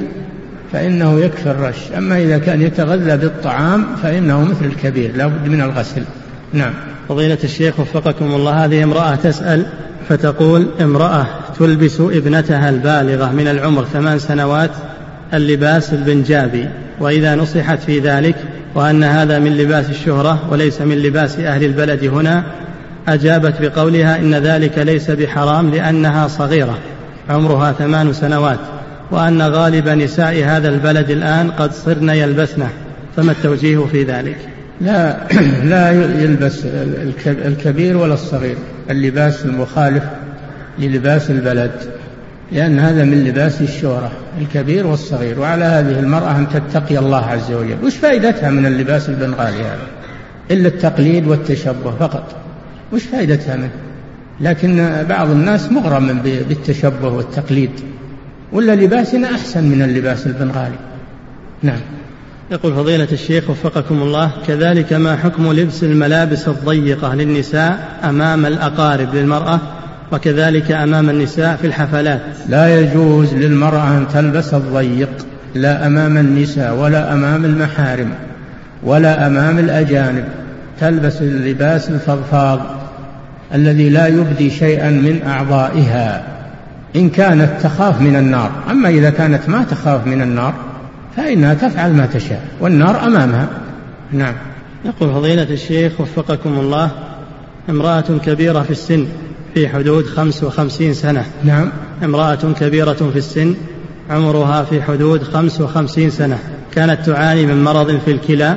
فإنه يكفي الرش، أما إذا كان يتغذى بالطعام فإنه مثل الكبير لا بد من الغسل. نعم. فضيلة الشيخ وفقكم الله: هذه امرأة تسأل فتقول: امرأة تلبس ابنتها البالغة من العمر ثمان سنوات اللباس البنجابي، وإذا نصحت في ذلك وأن هذا من لباس الشهرة وليس من لباس أهل البلد هنا، أجابت بقولها إن ذلك ليس بحرام لأنها صغيرة عمرها ثمان سنوات، وأن غالب نساء هذا البلد الآن قد صرن يلبسنه، فما التوجيه في ذلك؟ لا لا يلبس الكبير ولا الصغير اللباس المخالف للباس البلد، لأن هذا من لباس الشهرة، الكبير والصغير. وعلى هذه المرأة أن تتقي الله عز وجل. وش فائدتها من اللباس البنغالي هذا؟ إلا التقليد والتشبه فقط، وش فائدتها منه؟ لكن بعض الناس مغرم بالتشبه والتقليد، ولا لباسنا أحسن من اللباس البنغالي. نعم. يقول فضيلة الشيخ وفقكم الله، كذلك ما حكم لبس الملابس الضيقة للنساء أمام الأقارب للمرأة وكذلك أمام النساء في الحفلات؟ لا يجوز للمرأة أن تلبس الضيق، لا أمام النساء ولا أمام المحارم ولا أمام الأجانب، تلبس اللباس الفضفاض الذي لا يبدي شيئا من أعضائها إن كانت تخاف من النار. أما إذا كانت ما تخاف من النار فإنها تفعل ما تشاء والنار أمامها. نعم. يقول فضيلة الشيخ وفقكم الله، امرأة كبيرة في السن في حدود خمس وخمسين سنة. نعم. امرأة كبيرة في السن عمرها في حدود خمس وخمسين سنة، كانت تعاني من مرض في الكلى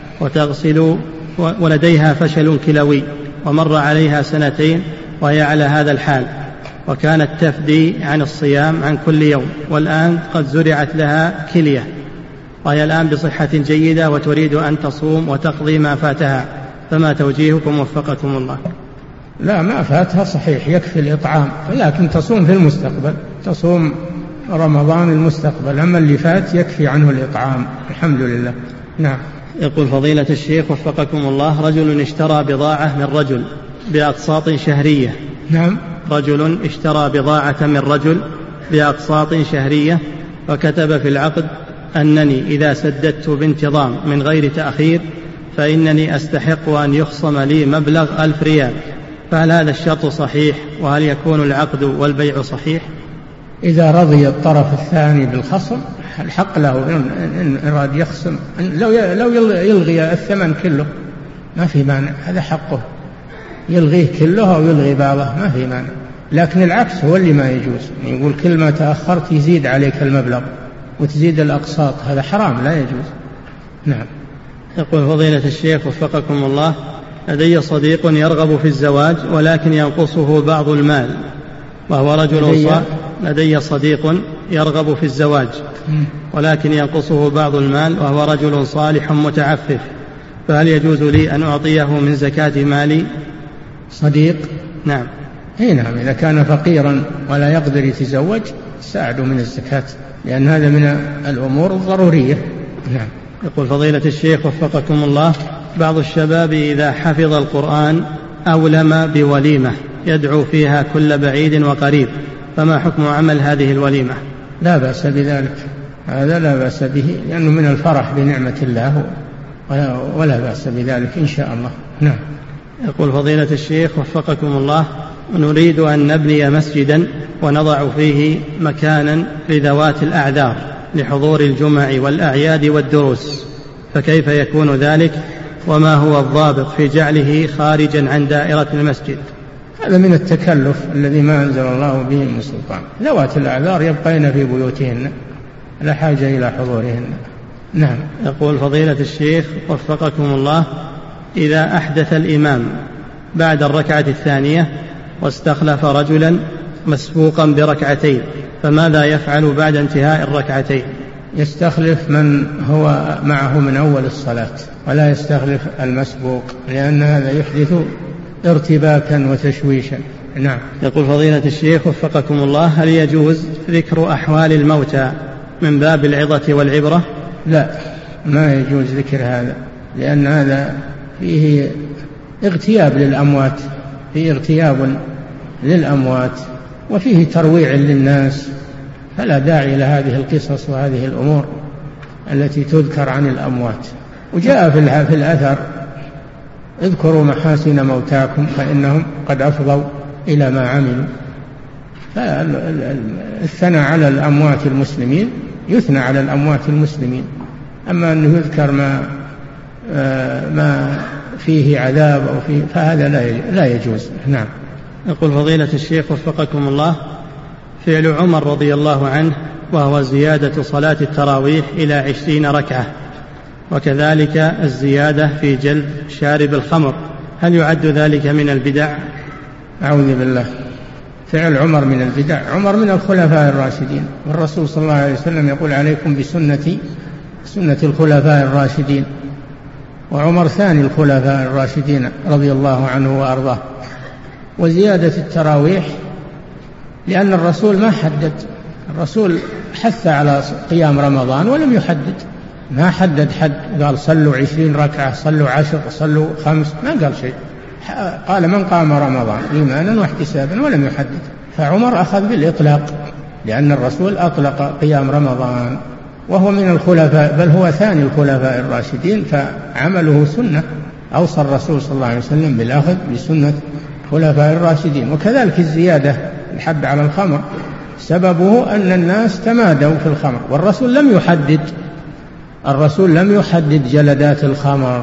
وتغسل ولديها فشل كلوي، ومر عليها سنتين وهي على هذا الحال، وكانت تفدي عن الصيام عن كل يوم، والآن قد زرعت لها كلية وهي الآن بصحة جيدة وتريد أن تصوم وتقضي ما فاتها، فما توجيهكم وفقكم الله؟ لا، ما فاتها صحيح، يكفي الإطعام، لكن تصوم في المستقبل، تصوم رمضان المستقبل، أما اللي فات يكفي عنه الإطعام. الحمد لله. نعم. يقول فضيلة الشيخ وفقكم الله، رجل اشترى بضاعة من رجل بأقساط شهرية. نعم. رجل اشترى بضاعة من رجل بأقساط شهرية، وكتب في العقد أنني إذا سددت بانتظام من غير تأخير فإنني أستحق أن يخصم لي مبلغ ألف ريال، فهل هذا الشرط صحيح؟ وهل يكون العقد والبيع صحيح؟ إذا رضي الطرف الثاني بالخصم الحق له إن أراد يخصم، لو يلغي الثمن كله ما في مانع، هذا حقه، يلغيه كله أو يلغي بعضه ما في مانع، لكن العكس هو اللي ما يجوز، يقول كل ما تأخرت يزيد عليك المبلغ وتزيد الأقساط، هذا حرام لا يجوز. نعم. يقول فضيلة الشيخ وفقكم الله، لدي صديق يرغب في الزواج ولكن ينقصه بعض المال وهو رجل صالح. لدي صديق يرغب في الزواج ولكن ينقصه بعض المال وهو رجل صالح متعفف، فهل يجوز لي أن أعطيه من زكاة مالي؟ صديق؟ نعم. اي نعم، إذا كان فقيرا ولا يقدر يتزوج ساعده من الزكاة، لأن هذا من الأمور الضرورية. نعم. يقول فضيلة الشيخ وفقكم الله، بعض الشباب إذا حفظ القرآن أولم بوليمة يدعو فيها كل بعيد وقريب، فما حكم عمل هذه الوليمة؟ لا بأس بذلك، هذا لا بأس به، لأنه من الفرح بنعمة الله ولا بأس بذلك إن شاء الله. نعم. يقول فضيلة الشيخ وفقكم الله، نريد أن نبني مسجدا ونضع فيه مكانا لذوات الأعذار لحضور الجمع والأعياد والدروس، فكيف يكون ذلك؟ وما هو الضابط في جعله خارجا عن دائرة المسجد؟ هذا من التكلف الذي ما أنزل الله به من سلطان، ذوات الأعذار يبقين في بيوتهن لا حاجة إلى حضورهن. نعم. يقول فضيلة الشيخ وفقكم الله، إذا أحدث الإمام بعد الركعة الثانية واستخلف رجلا مسبوقا بركعتين، فماذا يفعل بعد انتهاء الركعتين؟ يستخلف من هو معه من أول الصلاة ولا يستخلف المسبوق، لأن هذا يحدث ارتباكا وتشويشا. نعم. يقول فضيلة الشيخ وفقكم الله، هل يجوز ذكر أحوال الموتى من باب العظة والعبرة؟ لا، ما يجوز ذكر هذا، لأن هذا فيه اغتياب للأموات، فيه اغتياب للأموات وفيه ترويع للناس، فلا داعي لهذه القصص وهذه الأمور التي تذكر عن الأموات. وجاء في الأثر اذكروا محاسن موتاكم فإنهم قد أفضوا إلى ما عملوا، فالثناء على الأموات المسلمين يثنى على الأموات المسلمين، أما أنه يذكر ما ما فيه عذاب أو فيه فهذا لا يجوز. نعم. يقول فضيلة الشيخ وفقكم الله، فعل عمر رضي الله عنه وهو زيادة صلاة التراويح إلى عشرين ركعة، وكذلك الزيادة في جلب شارب الخمر، هل يعد ذلك من البدع؟ أعوذ بالله، فعل عمر من البدع، عمر من الخلفاء الراشدين، والرسول صلى الله عليه وسلم يقول عليكم بسنتي سنة الخلفاء الراشدين، وعمر ثاني الخلفاء الراشدين رضي الله عنه وأرضاه. وزيادة التراويح لأن الرسول ما حدد، الرسول حث على قيام رمضان ولم يحدد، ما حدد حد، قال صلوا عشرين ركعة، صلوا عشر، صلوا خمس، ما قال شيء. قال من قام رمضان إيمانا واحتسابا، ولم يحدد. فعمر أخذ بالإطلاق، لأن الرسول أطلق قيام رمضان وهو من الخلفاء، بل هو ثاني الخلفاء الراشدين، فعمله سنة. أوصى الرسول صلى الله عليه وسلم بالأخذ بسنة الخلفاء الراشدين. وكذلك الزيادة الحد على الخمر سببه أن الناس تمادوا في الخمر، والرسول لم يحدد الرسول لم يحدد جلدات الخمر،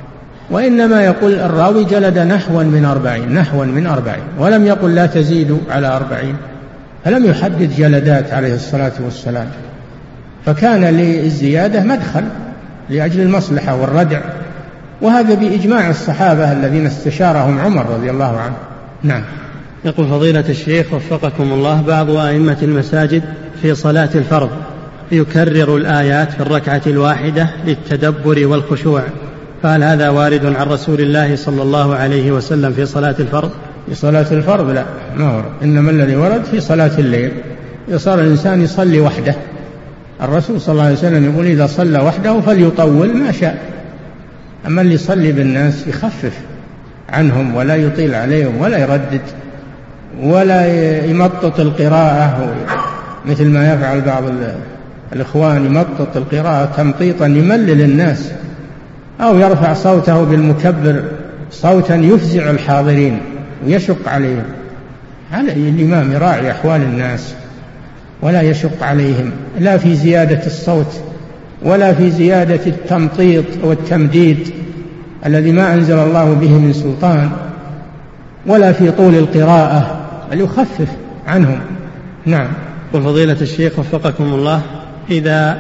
وإنما يقول الراوي جلد نحوا من أربعين نحوا من أربعين ولم يقل لا تزيدوا على أربعين، فلم يحدد جلدات عليه الصلاة والسلام. فكان للزيادة مدخل لأجل المصلحة والردع، وهذا بإجماع الصحابة الذين استشارهم عمر رضي الله عنه. نعم. يقول فضيلة الشيخ وفقكم الله، بعض أئمة المساجد في صلاة الفرض يكرر الآيات في الركعة الواحدة للتدبر والخشوع، فهل هذا وارد عن رسول الله صلى الله عليه وسلم في صلاة الفرض؟ في صلاة الفرض لا، ما ورد، إنما الذي ورد في صلاة الليل. يصار الإنسان يصلي وحده، الرسول صلى الله عليه وسلم يقول إذا صلى وحده فليطول ما شاء، أما اللي يصلي بالناس يخفف عنهم ولا يطيل عليهم ولا يردد ولا يمطط القراءة مثل ما يفعل بعض الإخوان، يمطط القراءة تمطيطا يملل الناس، أو يرفع صوته بالمكبر صوتا يفزع الحاضرين ويشق عليهم. على الإمام يراعي أحوال الناس ولا يشق عليهم، لا في زيادة الصوت ولا في زيادة التمطيط والتمديد الذي ما أنزل الله به من سلطان، ولا في طول القراءة، بل يخفف عنهم. نعم. وفضيلة الشيخ وفقكم الله، إذا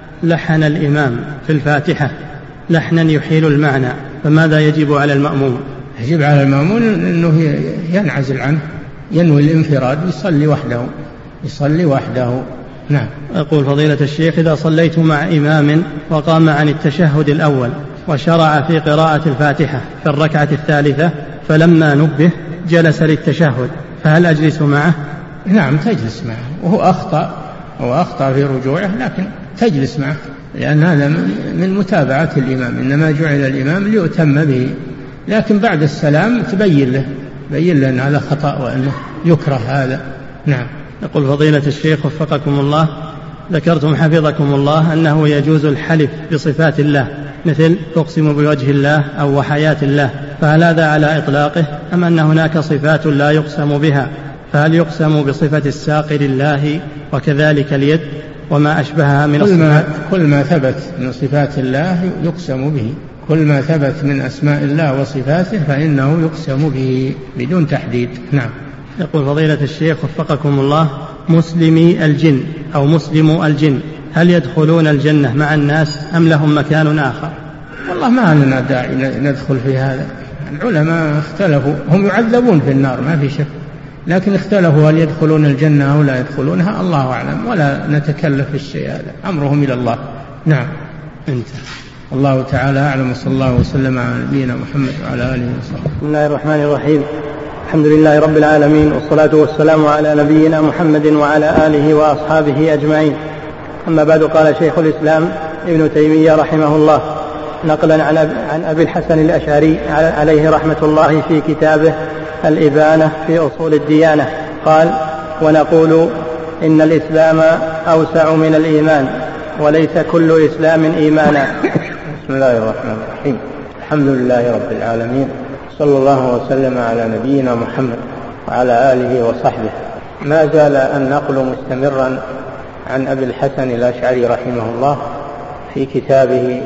لحن الإمام في الفاتحة لحنا يحيل المعنى فماذا يجب على المأموم؟ يجب على المأموم أنه ينعزل عنه، ينوي الانفراد، يصلي وحده يصلي وحده. نعم. أقول فضيلة الشيخ، إذا صليت مع إمام وقام عن التشهد الأول وشرع في قراءة الفاتحة في الركعة الثالثة فلما نبه جلس للتشهد، فهل أجلس معه؟ نعم تجلس معه، وهو أخطأ هو أخطأ في رجوعه، لكن تجلس معه، لأن هذا من متابعة الإمام، إنما جعل الإمام ليؤتم به، لكن بعد السلام تبين له تبين له أن هذا خطأ وأنه يكره هذا. نعم. يقول فضيلة الشيخ وفقكم الله، ذكرتم حفظكم الله أنه يجوز الحلف بصفات الله، مثل تقسم بوجه الله أو وحياة الله، فهل هذا على إطلاقه أم أن هناك صفات لا يقسم بها؟ فهل يقسم بصفة الساق لله وكذلك اليد وما أشبهها من كل ما, كل ما ثبت من صفات الله يقسم به، كل ما ثبت من أسماء الله وصفاته فإنه يقسم به بدون تحديد. نعم. يقول فضيلة الشيخ وفقكم الله، مسلمي الجن أو مسلم الجن هل يدخلون الجنة مع الناس أم لهم مكان آخر؟ والله ما لنا داعي ندخل في هذا، العلماء اختلفوا، هم يعذبون في النار ما في شك، لكن اختلفوا هل يدخلون الجنة أو لا يدخلونها، الله أعلم، ولا نتكلف في الشيء هذا، أمرهم إلى الله. نعم. انت. الله تعالى أعلم، وصلى الله وسلم على نبينا محمد وعلى آله وصحبه. بسم الله الرحمن الرحيم، الحمد لله رب العالمين، والصلاة والسلام على نبينا محمد وعلى آله وأصحابه أجمعين. أما بعد، قال شيخ الإسلام ابن تيمية رحمه الله نقلا عن أبي الحسن الأشعري عليه رحمة الله في كتابه الإبانة في أصول الديانة، قال: ونقول إن الإسلام أوسع من الإيمان، وليس كل إسلام إيمانا. بسم الله الرحمن الرحيم، الحمد لله رب العالمين، صلى الله وسلم على نبينا محمد وعلى آله وصحبه. ما زال النقل مستمرا عن أبي الحسن الأشعري رحمه الله في كتابه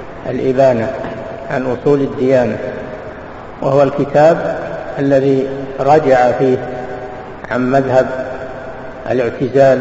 الإبانة عن أصول الديانة، وهو الكتاب الذي رجع فيه عن مذهب الاعتزال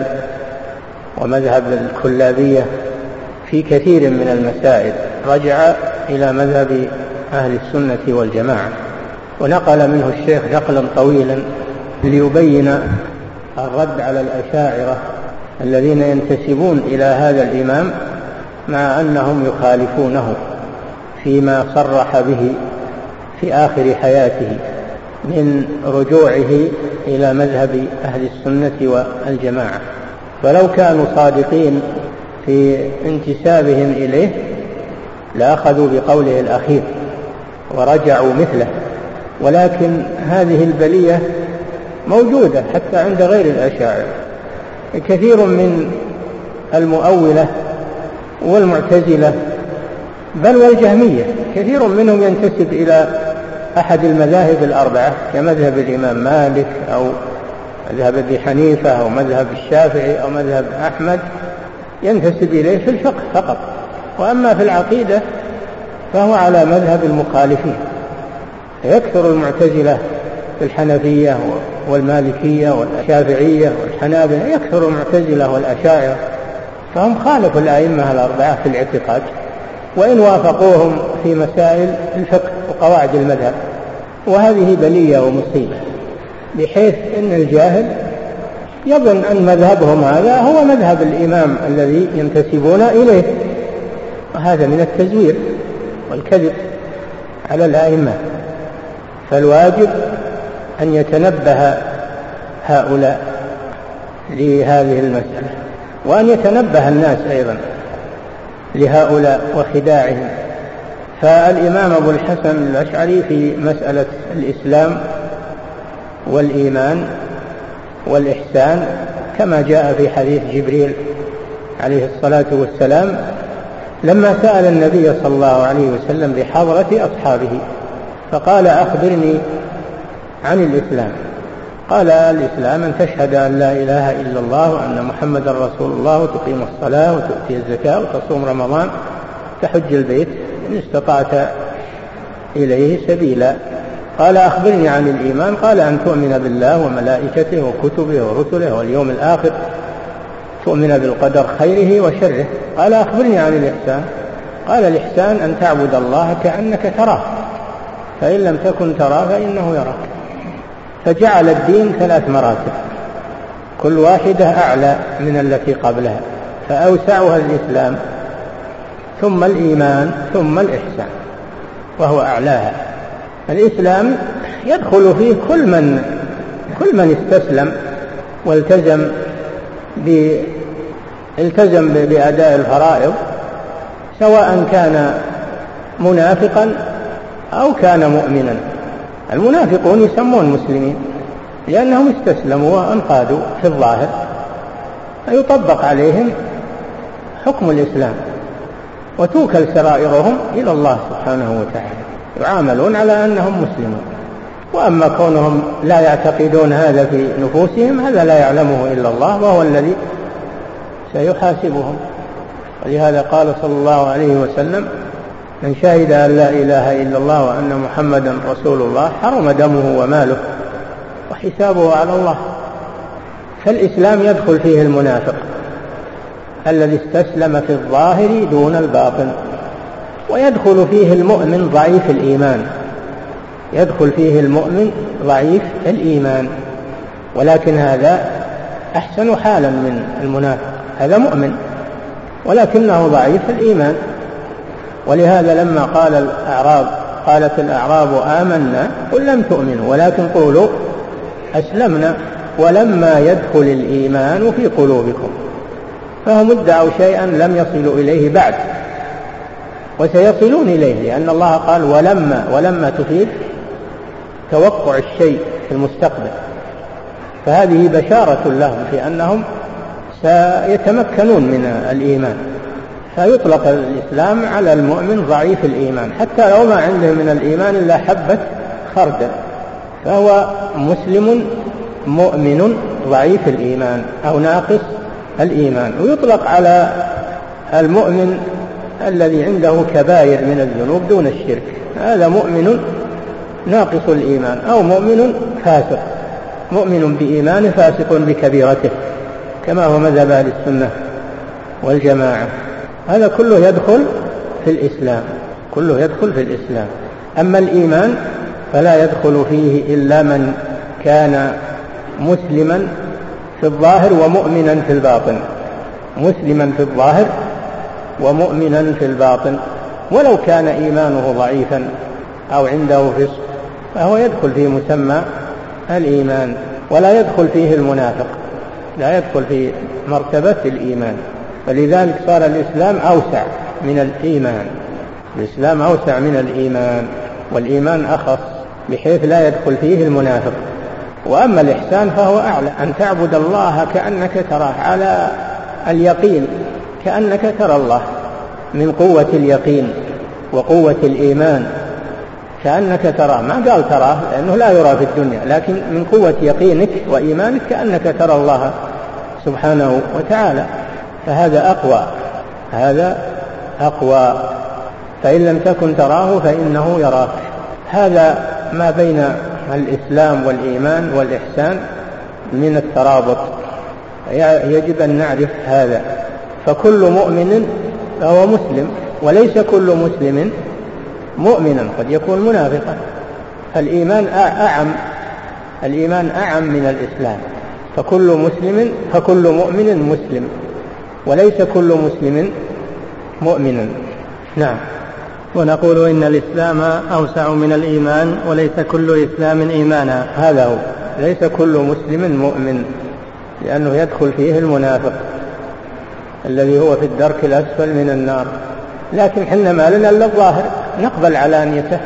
ومذهب الكلابية في كثير من المسائل، رجع إلى مذهب أهل السنة والجماعة، ونقل منه الشيخ نقلا طويلا ليبين الرد على الأشاعرة الذين ينتسبون إلى هذا الإمام مع أنهم يخالفونه فيما صرح به في آخر حياته من رجوعه إلى مذهب أهل السنة والجماعة. فلو كانوا صادقين في انتسابهم إليه لأخذوا بقوله الأخير ورجعوا مثله، ولكن هذه البلية موجودة حتى عند غير الأشاعرة. كثير من المؤولة والمعتزلة بل والجهمية كثير منهم ينتسب إلى أحد المذاهب الأربعة كمذهب الإمام مالك أو مذهب أبي حنيفة أو مذهب الشافعي أو مذهب أحمد، ينتسب إليه في الفقه فقط، وأما في العقيدة فهو على مذهب المخالفين. يكثر المعتزلة في الحنفية والمالكية والشافعية والحنابلة، يكثر المعتزلة والأشاعرة، فهم خالفوا الأئمة الأربعة في الاعتقاد، وإن وافقوهم في مسائل الفقه وقواعد المذهب. وهذه بلية ومصيبة، بحيث أن الجاهل يظن أن مذهبهم هذا هو مذهب الإمام الذي ينتسبون إليه، وهذا من التزوير والكذب على الأئمة. فالواجب أن يتنبه هؤلاء لهذه المسألة، وأن يتنبه الناس أيضا لهؤلاء وخداعهم. فالإمام أبو الحسن الأشعري في مسألة الإسلام والإيمان والإحسان كما جاء في حديث جبريل عليه الصلاة والسلام لما سأل النبي صلى الله عليه وسلم بحضرة أصحابه فقال: أخبرني عن الإسلام. قال: الإسلام أن تشهد أن لا إله إلا الله وأن محمد رسول الله وتقيم الصلاة وتؤتي الزكاة وتصوم رمضان تحج البيت إن استطعت إليه سبيلا. قال: أخبرني عن الإيمان. قال: أن تؤمن بالله وملائكته وكتبه ورسله واليوم الآخر، تؤمن بالقدر خيره وشره. قال: أخبرني عن الإحسان. قال: الإحسان أن تعبد الله كأنك تراه، فإن لم تكن تراه فإنه يراك. فجعل الدين ثلاث مراتب، كل واحدة أعلى من التي قبلها، فأوسعها الإسلام ثم الإيمان ثم الإحسان، وهو أعلاها. الإسلام يدخل فيه كل من كل من استسلم والتزم ب التزم بأداء الفرائض، سواء كان منافقا أو كان مؤمنا. المنافقون يسمون مسلمين لأنهم استسلموا وانقادوا في الظاهر، فيطبق عليهم حكم الإسلام وتوكل سرائرهم إلى الله سبحانه وتعالى، يعاملون على أنهم مسلمون. وأما كونهم لا يعتقدون هذا في نفوسهم هذا لا يعلمه إلا الله، وهو الذي سيحاسبهم. ولهذا قال صلى الله عليه وسلم: من شهد أن لا إله إلا الله وأن محمدا رسول الله حرم دمه وماله وحسابه على الله. فالإسلام يدخل فيه المنافق الذي استسلم في الظاهر دون الباطن، ويدخل فيه المؤمن ضعيف الإيمان، يدخل فيه المؤمن ضعيف الإيمان، ولكن هذا أحسن حالا من المنافق، هذا مؤمن ولكنه ضعيف الإيمان. ولهذا لما قال الأعراب قالت الأعراب آمنا قل لم تؤمنوا ولكن قولوا أسلمنا ولما يدخل الإيمان في قلوبكم، فهم ادعوا شيئا لم يصلوا إليه بعد وسيصلون إليه، لأن الله قال ولما ولما تفيد توقع الشيء في المستقبل، فهذه بشارة لهم في أنهم سيتمكنون من الإيمان. فيطلق الإسلام على المؤمن ضعيف الإيمان حتى لو ما عنده من الإيمان إلا حبة خردل، فهو مسلم مؤمن ضعيف الإيمان أو ناقص الإيمان. ويطلق على المؤمن الذي عنده كبائر من الذنوب دون الشرك، هذا مؤمن ناقص الإيمان أو مؤمن فاسق، مؤمن بإيمان فاسق بكبيرته، كما هو مذهب أهل السنة والجماعة. هذا كله يدخل في الإسلام، كله يدخل في الإسلام. أما الإيمان فلا يدخل فيه إلا من كان مسلما في الظاهر ومؤمنا في الباطن، مسلما في الظاهر ومؤمنا في الباطن، ولو كان إيمانه ضعيفا أو عنده فسق فهو يدخل في مسمى الإيمان، ولا يدخل فيه المنافق، لا يدخل في مرتبة الإيمان. فلذلك صار الإسلام أوسع من الإيمان. الإسلام أوسع من الإيمان، والإيمان أخص بحيث لا يدخل فيه المنافق. وأما الإحسان فهو أعلى، أن تعبد الله كأنك تراه على اليقين، كأنك ترى الله، من قوة اليقين وقوة الإيمان، كأنك تراه. ما قال تراه لأنه لا يرى في الدنيا، لكن من قوة يقينك وإيمانك كأنك ترى الله سبحانه وتعالى، فهذا أقوى، هذا أقوى. فإن لم تكن تراه فإنه يراك. هذا ما بين الإسلام والإيمان والإحسان من الترابط، يجب أن نعرف هذا. فكل مؤمن فهو مسلم، وليس كل مسلم مؤمنا، قد يكون منافقا. فالإيمان أعم، الإيمان أعم من الإسلام. فكل مسلم فكل مؤمن مسلم، وليس كل مسلم مؤمنا. نعم. ونقول إن الإسلام أوسع من الإيمان، وليس كل إسلام إيمانا. هذا هو، ليس كل مسلم مؤمن، لأنه يدخل فيه المنافق الذي هو في الدرك الأسفل من النار. لكن حنا ما لنا إلا الظاهر، نقبل علانيته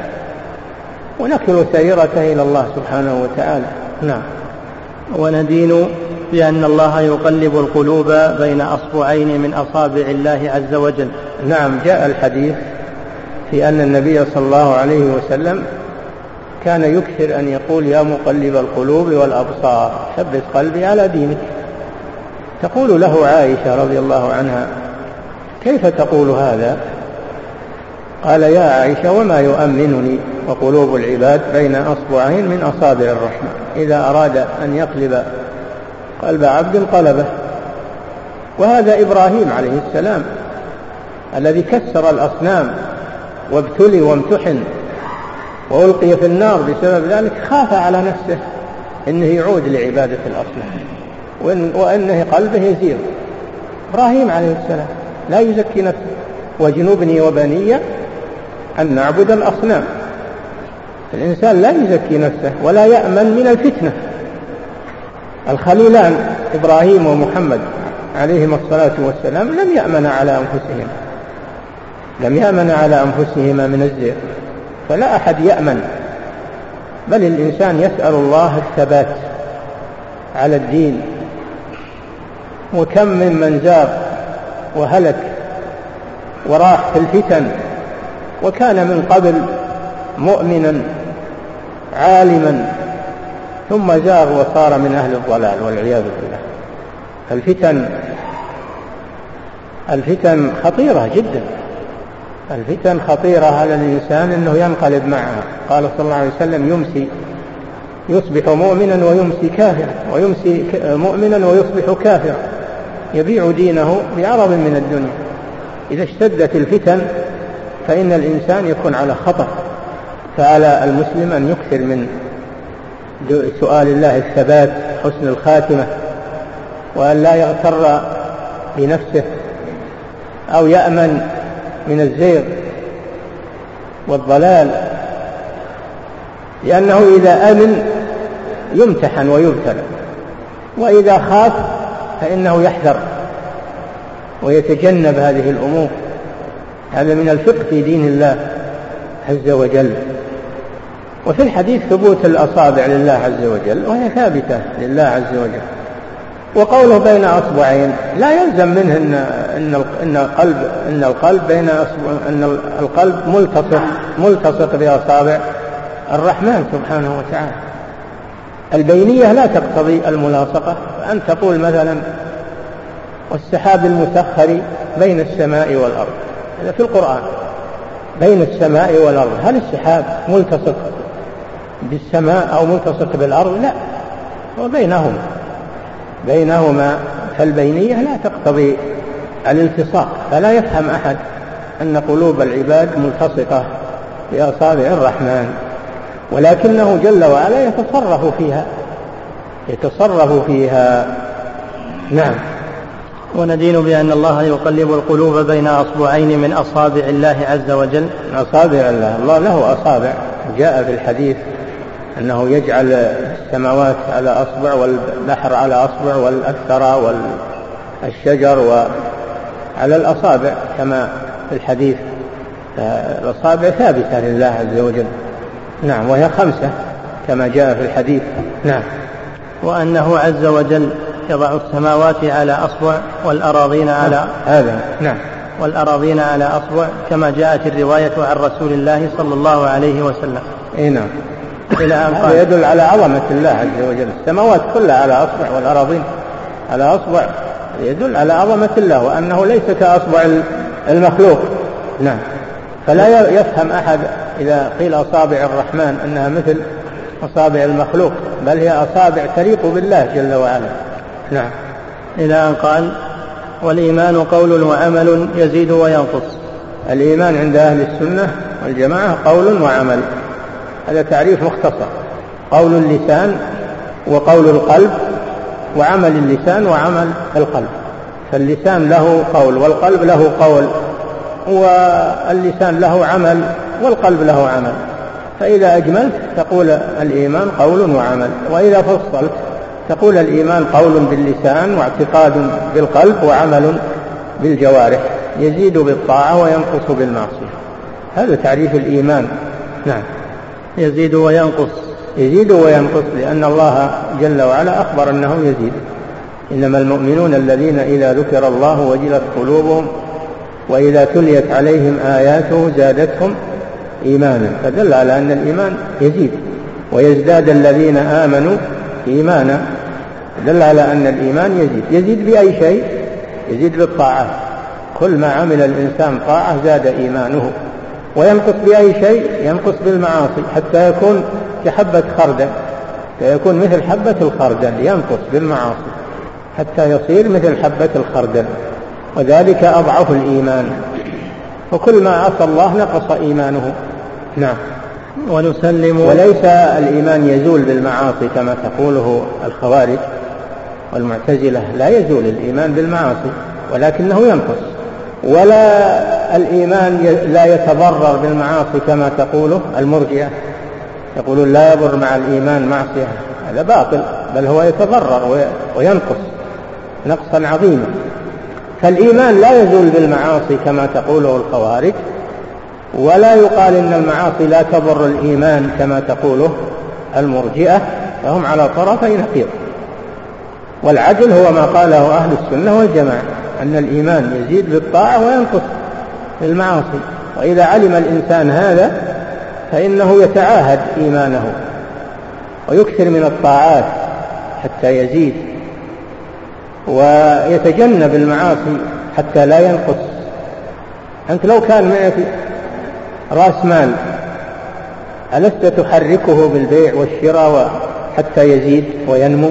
ونكل سريرته إلى الله سبحانه وتعالى. نعم. وندين بأن الله يقلب القلوب بين أصبعين من أصابع الله عز وجل. نعم، جاء الحديث في أن النبي صلى الله عليه وسلم كان يكثر أن يقول: يا مقلب القلوب والأبصار ثبت قلبي على دينك. تقول له عائشة رضي الله عنها: كيف تقول هذا؟ قال: يا عائشة، وما يؤمنني وقلوب العباد بين أصبعين من أصابع الرحمن، إذا أراد أن يقلب قلب عبد قلبه. وهذا إبراهيم عليه السلام الذي كسر الأصنام وابتلي وامتحن وألقي في النار بسبب ذلك، خاف على نفسه إنه يعود لعبادة الأصنام وأنه قلبه يزيغ. إبراهيم عليه السلام لا يزكي نفسه: واجنبني وبني أن نعبد الأصنام. الإنسان لا يزكي نفسه ولا يأمن من الفتنة. الخليلان إبراهيم ومحمد عليهما الصلاة والسلام لم يأمن على أنفسهم لم يأمن على أنفسهما من الزيغ، فلا أحد يأمن، بل الإنسان يسأل الله الثبات على الدين. وكم ممن زاغ وهلك وراح في الفتن، وكان من قبل مؤمنا عالما ثم زاغ وصار من أهل الضلال والعياذ بالله. الفتن الفتن خطيرة جدا، الفتن خطيرة على الإنسان أنه ينقلب معها. قال صلى الله عليه وسلم: يمسي يصبح مؤمنا ويمسي كافرا، ويمسي مؤمنا ويصبح كافرا، يبيع دينه بعرض من الدنيا. إذا اشتدت الفتن فإن الإنسان يكون على خطر. فعلى المسلم أن يكثر من سؤال الله الثبات، حسن الخاتمة، وأن لا يغتر بنفسه أو يأمن من الزيغ والضلال، لأنه إذا أمن يمتحن ويبتلى، وإذا خاف فإنه يحذر ويتجنب هذه الأمور. هذا من الفقه في دين الله عز وجل. وفي الحديث ثبوت الأصابع لله عز وجل، وهي ثابتة لله عز وجل. وقوله بين أصبعين لا يلزم منه إن إن إن القلب إن القلب بين إن القلب ملتصق ملتصق بأصابع الرحمن سبحانه وتعالى. البينية لا تقتضي الملاصقة. أن تقول مثلا: والسحاب المسخر بين السماء والأرض، هذا في القرآن، بين السماء والأرض. هل السحاب ملتصق بالسماء أو ملتصق بالأرض؟ لا، وبينهما بينهما فالبينية لا تقتضي الالتصاق. فلا يفهم أحد أن قلوب العباد ملتصقة بأصابع الرحمن، ولكنه جل وعلا يتصرف فيها يتصرف فيها نعم. وندين بأن الله يقلب القلوب بين أصبعين من أصابع الله عز وجل. أصابع الله، الله له أصابع. جاء في الحديث أنه يجعل السماوات على أصبع والبحر على أصبع والأكثر والشجر على الأصابع كما في الحديث، الأصابع ثابتة لله عز وجل. نعم، وهي خمسة كما جاء في الحديث. نعم. وأنه عز وجل يضع السماوات على أصبع والأراضين على هذا. نعم. والأراضين على أصبع كما جاءت الرواية عن رسول الله صلى الله عليه وسلم. إيه نعم. إلى أن قال هذا يدل على عظمة الله عز وجل، السماوات كلها على أصبع والأراضين على أصبع، يدل على عظمة الله وأنه ليس كأصبع المخلوق. نعم. فلا يفهم أحد إذا قيل أصابع الرحمن أنها مثل أصابع المخلوق، بل هي أصابع تليق بالله جل وعلا. نعم. إلى أن قال والإيمان قول وعمل يزيد وينقص. الإيمان عند أهل السنة والجماعة قول وعمل، هذا تعريف مختصر. قول اللسان وقول القلب، وعمل اللسان وعمل القلب. فاللسان له قول والقلب له قول، واللسان له عمل والقلب له عمل. فإذا أجملت تقول الإيمان قول وعمل، وإذا فصلت تقول الإيمان قول باللسان واعتقاد بالقلب وعمل بالجوارح، يزيد بالطاعة وينقص بالمعصية. هذا تعريف الإيمان. نعم. يزيد وينقص. يزيد وينقص لأن الله جل وعلا أخبر أنه يزيد. إنما المؤمنون الذين إذا ذكر الله وجلت قلوبهم وإذا تليت عليهم آياته زادتهم إيمانا، فدل على أن الإيمان يزيد. ويزداد الذين آمنوا إيمانا، دل على أن الإيمان يزيد. يزيد بأي شيء؟ يزيد بالطاعة، كل ما عمل الإنسان طاعة زاد إيمانه. وينقص بأي شيء؟ ينقص بالمعاصي حتى يكون كحبة خردل، فيكون مثل حبة الخردل، ينقص بالمعاصي حتى يصير مثل حبة الخردل، وذلك أضعف الإيمان. وكل ما عصى الله نقص إيمانه. نعم. ونسلم. وليس الإيمان يزول بالمعاصي كما تقوله الخوارج والمعتزلة، لا يزول الإيمان بالمعاصي ولكنه ينقص. ولا الإيمان لا يتضرر بالمعاصي كما تقوله المرجئة، يقولون لا يضر مع الإيمان معصية، هذا باطل، بل هو يتضرر وينقص نقصا عظيما. فالإيمان لا يزول بالمعاصي كما تقوله الخوارج، ولا يقال إن المعاصي لا تضر الإيمان كما تقوله المرجئة، فهم على طرفي نقيض. والعدل هو ما قاله أهل السنة والجماعة، أن الإيمان يزيد بالطاعة وينقص بالمعاصي. وإذا علم الإنسان هذا فإنه يتعاهد إيمانه ويكثر من الطاعات حتى يزيد، ويتجنب المعاصي حتى لا ينقص. أنت لو كان معك رأس مال ألست تحركه بالبيع والشراء حتى يزيد وينمو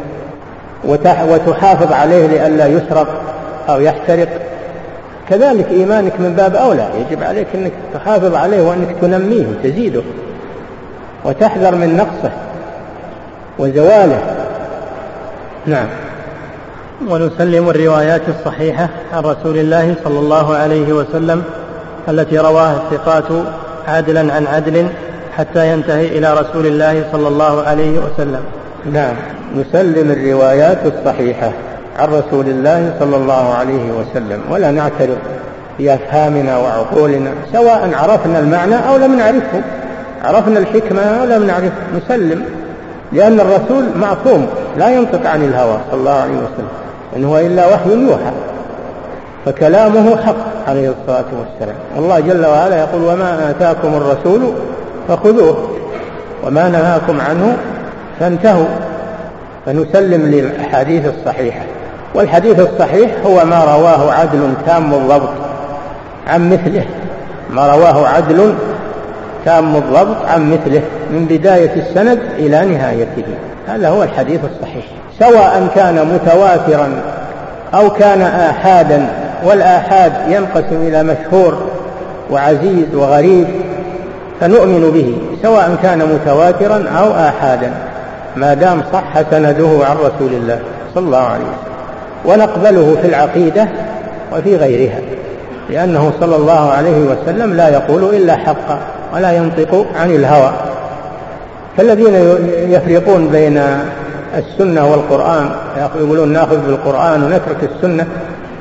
وتحافظ عليه لئلا يسرق أو يحترق؟ كذلك إيمانك من باب أولى، يجب عليك أنك تحافظ عليه وأنك تنميه وتزيده وتحذر من نقصه وزواله. نعم. ونسلم الروايات الصحيحة عن رسول الله صلى الله عليه وسلم التي رواها الثقات عدلا عن عدل حتى ينتهي إلى رسول الله صلى الله عليه وسلم. نعم. نسلم الروايات الصحيحة عن رسول الله صلى الله عليه وسلم، ولا نعترض في أفهامنا وعقولنا، سواء عرفنا المعنى أو لم نعرفه، عرفنا الحكمة أو لم نعرفه، نسلم، لأن الرسول معصوم لا ينطق عن الهوى صلى الله عليه وسلم، إن هو إلا وحي يوحى، فكلامه حق عليه الصلاة والسلام. الله جل وعلا يقول وما آتاكم الرسول فخذوه وما نهاكم عنه فانتهوا. فنسلم للأحاديث الصحيحة. والحديث الصحيح هو ما رواه عدل تام الضبط عن مثله، ما رواه عدل تام الضبط عن مثله من بداية السند إلى نهايته، هذا هو الحديث الصحيح، سواء كان متواترا أو كان آحادا. والآحاد ينقسم إلى مشهور وعزيز وغريب، فنؤمن به سواء كان متواترا أو آحادا ما دام صح سنده عن رسول الله صلى الله عليه وسلم، ونقبله في العقيدة وفي غيرها، لأنه صلى الله عليه وسلم لا يقول إلا حقا ولا ينطق عن الهوى. فالذين يفرقون بين السنة والقرآن يقولون نأخذ بالقرآن ونترك السنة،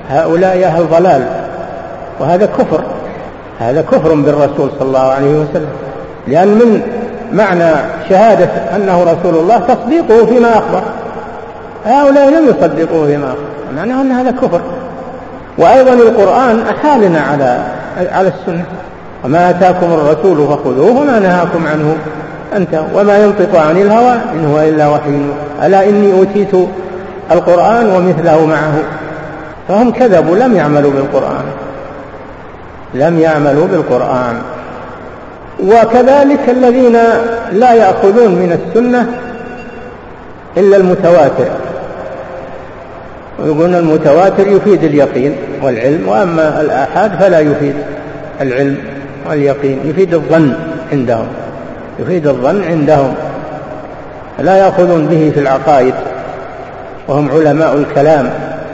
هؤلاء أهل ضلال، وهذا كفر، هذا كفر بالرسول صلى الله عليه وسلم، لأن من معنى شهادة أنه رسول الله تصديقه فيما أخبر، هؤلاء لم يصدقوه فيما أخبر، معناه أن هذا كفر. وأيضا القرآن أحالنا على على السنة، وما آتاكم الرسول فخذوه وما نهاكم عنه أنتهوا وما ينطق عن الهوى إن هو إلا وحي. ألا إني أوتيت القرآن ومثله معه. فهم كذبوا، لم يعملوا بالقرآن، لم يعملوا بالقرآن. وكذلك الذين لا يأخذون من السنة إلا المتواتر، ويقولون المتواتر يفيد اليقين والعلم، وأما الآحاد فلا يفيد العلم واليقين، يفيد الظن عندهم، يفيد الظن عندهم، لا يأخذون به في العقائد، وهم علماء الكلام.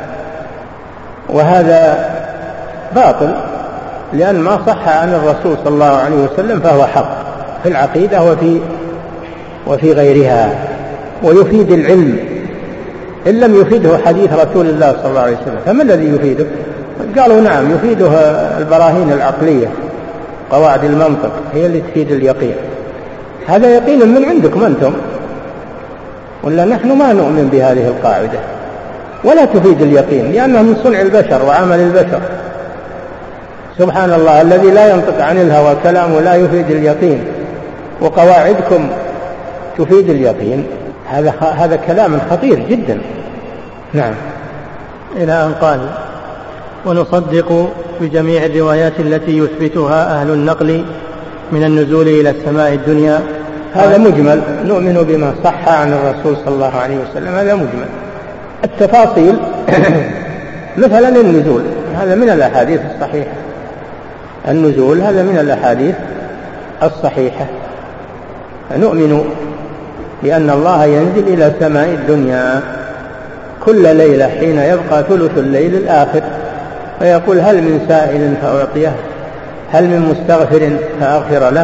وهذا باطل، لأن ما صح عن الرسول صلى الله عليه وسلم فهو حق في العقيدة وفي وفي غيرها، ويفيد العلم. إن لم يفيده حديث رسول الله صلى الله عليه وسلم فما الذي يفيده؟ قالوا نعم يفيده البراهين العقلية، قواعد المنطق هي اللي تفيد اليقين. هذا يقين من عندكم أنتم، ولا نحن ما نؤمن بهذه القاعدة، ولا تفيد اليقين، لأنها من صنع البشر وعمل البشر. سبحان الله الذي لا ينطق عن الهوى كلامه لا يفيد اليقين، وقواعدكم تفيد اليقين. هذا هذا كلام خطير جدا. نعم. إلى أن قال: ونصدق بجميع الروايات التي يثبتها أهل النقل من النزول إلى السماء الدنيا. هذا مجمل، نؤمن بما صح عن الرسول صلى الله عليه وسلم، هذا مجمل. التفاصيل مثلا النزول، هذا من الأحاديث الصحيحة، النزول هذا من الأحاديث الصحيحة. نؤمن بأن الله ينزل إلى سماء الدنيا كل ليلة حين يبقى ثلث الليل الآخر، فيقول: هل من سائل فأعطيه، هل من مستغفر فأغفر له،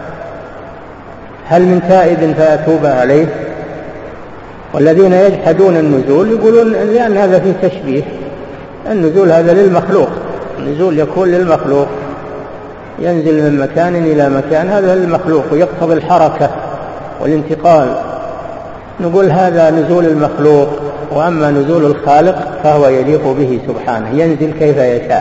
هل من تائب فأتوب عليه. والذين يجحدون النزول يقولون لأن هذا فيه تشبيه، النزول هذا للمخلوق، النزول يكون للمخلوق، ينزل من مكان إلى مكان، هذا للمخلوق ويقتضي الحركة والانتقال. نقول هذا نزول المخلوق، وأما نزول الخالق فهو يليق به سبحانه، ينزل كيف يشاء،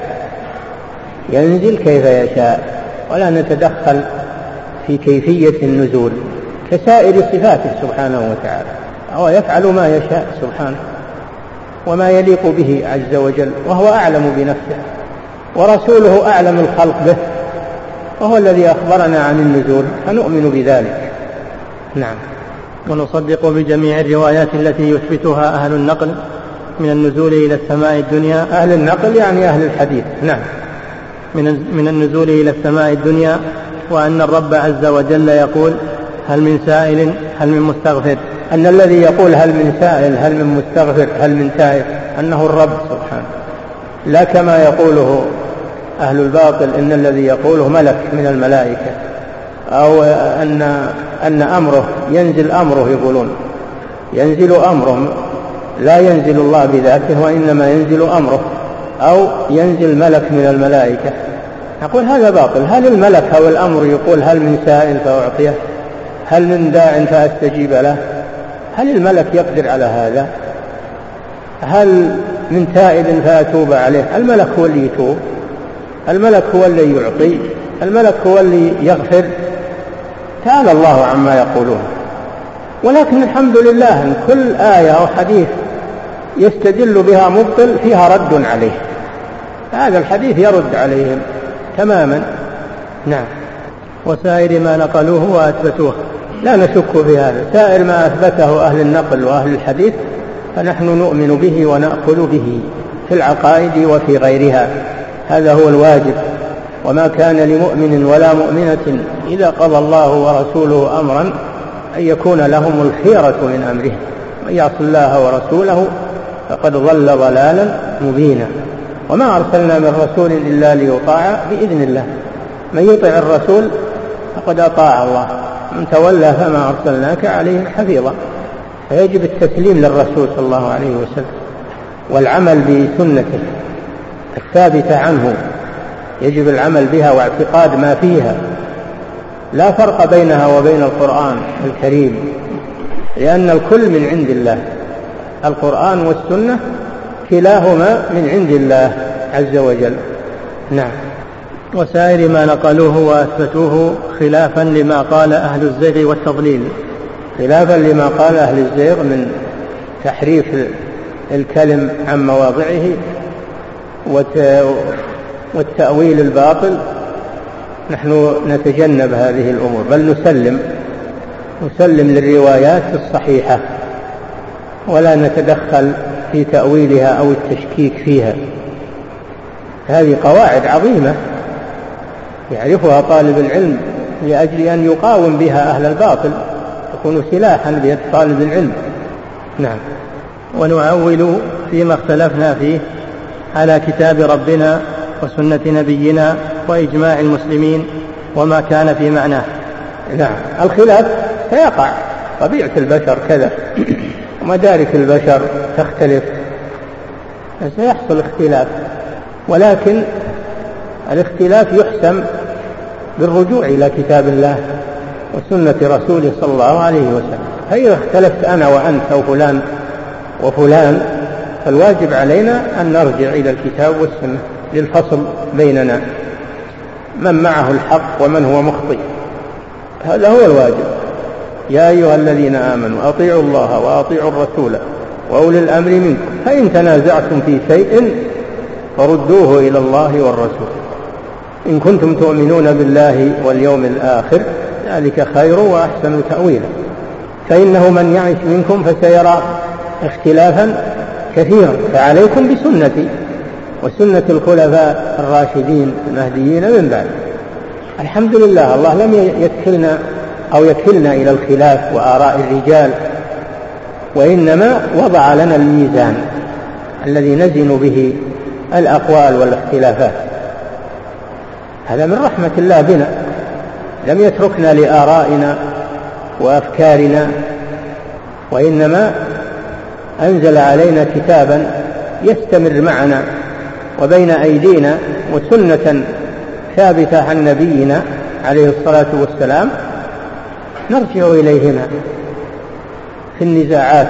ينزل كيف يشاء، ولا نتدخل في كيفية النزول كسائر صفاته سبحانه وتعالى، هو يفعل ما يشاء سبحانه وما يليق به عز وجل، وهو أعلم بنفسه، ورسوله أعلم الخلق به، وهو الذي أخبرنا عن النزول، فنؤمن بذلك. نعم. ونصدق بجميع الروايات التي يثبتها أهل النقل من النزول إلى السماء الدنيا. أهل النقل يعني أهل الحديث. نعم. من من النزول إلى السماء الدنيا، وأن الرب عز وجل يقول: هل من سائل هل من مستغفر. أن الذي يقول هل من سائل هل من مستغفر هل من تائب أنه الرب سبحانه، لا كما يقوله أهل الباطل إن الذي يقوله ملك من الملائكة، أو أن أن أمره ينزل أمره، يقولون ينزل أمره، لا ينزل الله بذاته وإنما ينزل أمره، أو ينزل ملك من الملائكة. نقول هذا باطل. هل الملك أو الأمر يقول هل من سائل فأعطيه، هل من داع فأستجيب له؟ هل الملك يقدر على هذا؟ هل من تائب فأتوب عليه؟ الملك هو اللي يتوب، الملك هو اللي يعطي، الملك هو اللي يغفر. تعالى الله عما يقولون. ولكن الحمد لله أن كل آية أو حديث يستدل بها مبطل فيها رد عليه، هذا الحديث يرد عليهم تماما. نعم. وسائر ما نقلوه وأثبتوه، لا نشك في هذا، سائر ما أثبته أهل النقل وأهل الحديث فنحن نؤمن به ونأخذ به في العقائد وفي غيرها، هذا هو الواجب. وما كان لمؤمن ولا مؤمنة إذا قضى الله ورسوله أمرا أن يكون لهم الخيرة من أمرهم، من يعص الله ورسوله فقد ضل ضلالا مبينا. وما أرسلنا من رسول إلا ليطاع بإذن الله، من يطع الرسول فقد أطاع الله، من تولى فما أرسلناك عليهم حفيظا. فيجب التسليم للرسول صلى الله عليه وسلم والعمل بسنته الثابتة عنه يجب العمل بها واعتقاد ما فيها، لا فرق بينها وبين القرآن الكريم، لأن الكل من عند الله، القرآن والسنة كلاهما من عند الله عز وجل. نعم. وسائر ما نقلوه وأثبتوه خلافا لما قال أهل الزيغ والتضليل. خلافا لما قال أهل الزيغ من تحريف الكلم عن مواضعه والتأويل الباطل، نحن نتجنب هذه الأمور، بل نسلم نسلم للروايات الصحيحة ولا نتدخل في تأويلها أو التشكيك فيها. هذه قواعد عظيمة يعرفها طالب العلم لأجل أن يقاوم بها أهل الباطل، تكون سلاحا بيد طالب العلم. نعم. ونعول فيما اختلفنا فيه على كتاب ربنا وسنة نبينا وإجماع المسلمين وما كان في معناه. نعم. الخلاف سيقع، طبيعة البشر كذا، ومدارك البشر تختلف، سيحصل اختلاف، ولكن الاختلاف يحسم بالرجوع إلى كتاب الله وسنة رسوله صلى الله عليه وسلم. فإذا اختلفت أنا وأنت أو فلان وفلان فالواجب علينا أن نرجع إلى الكتاب والسنة للفصل بيننا، من معه الحق ومن هو مخطئ، هذا هو الواجب. يا أيها الذين آمنوا أطيعوا الله وأطيعوا الرسول وأولي الأمر منكم، فإن تنازعتم في شيء فردوه إلى الله والرسول إن كنتم تؤمنون بالله واليوم الآخر، ذلك خير وأحسن تأويلا. فإنه من يعش منكم فسيرى اختلافا كثيرا، فعليكم بسنتي وسنة الخلفاء الراشدين المهديين من بعد. الحمد لله، الله لم يدخلنا أو يكلنا إلى الخلاف وآراء الرجال، وإنما وضع لنا الميزان الذي نزن به الأقوال والاختلافات. هذا من رحمة الله بنا، لم يتركنا لآرائنا وأفكارنا، وإنما أنزل علينا كتابا يستمر معنا وبين أيدينا، وسنة ثابتة عن نبينا عليه الصلاة والسلام نرجع إليهما في النزاعات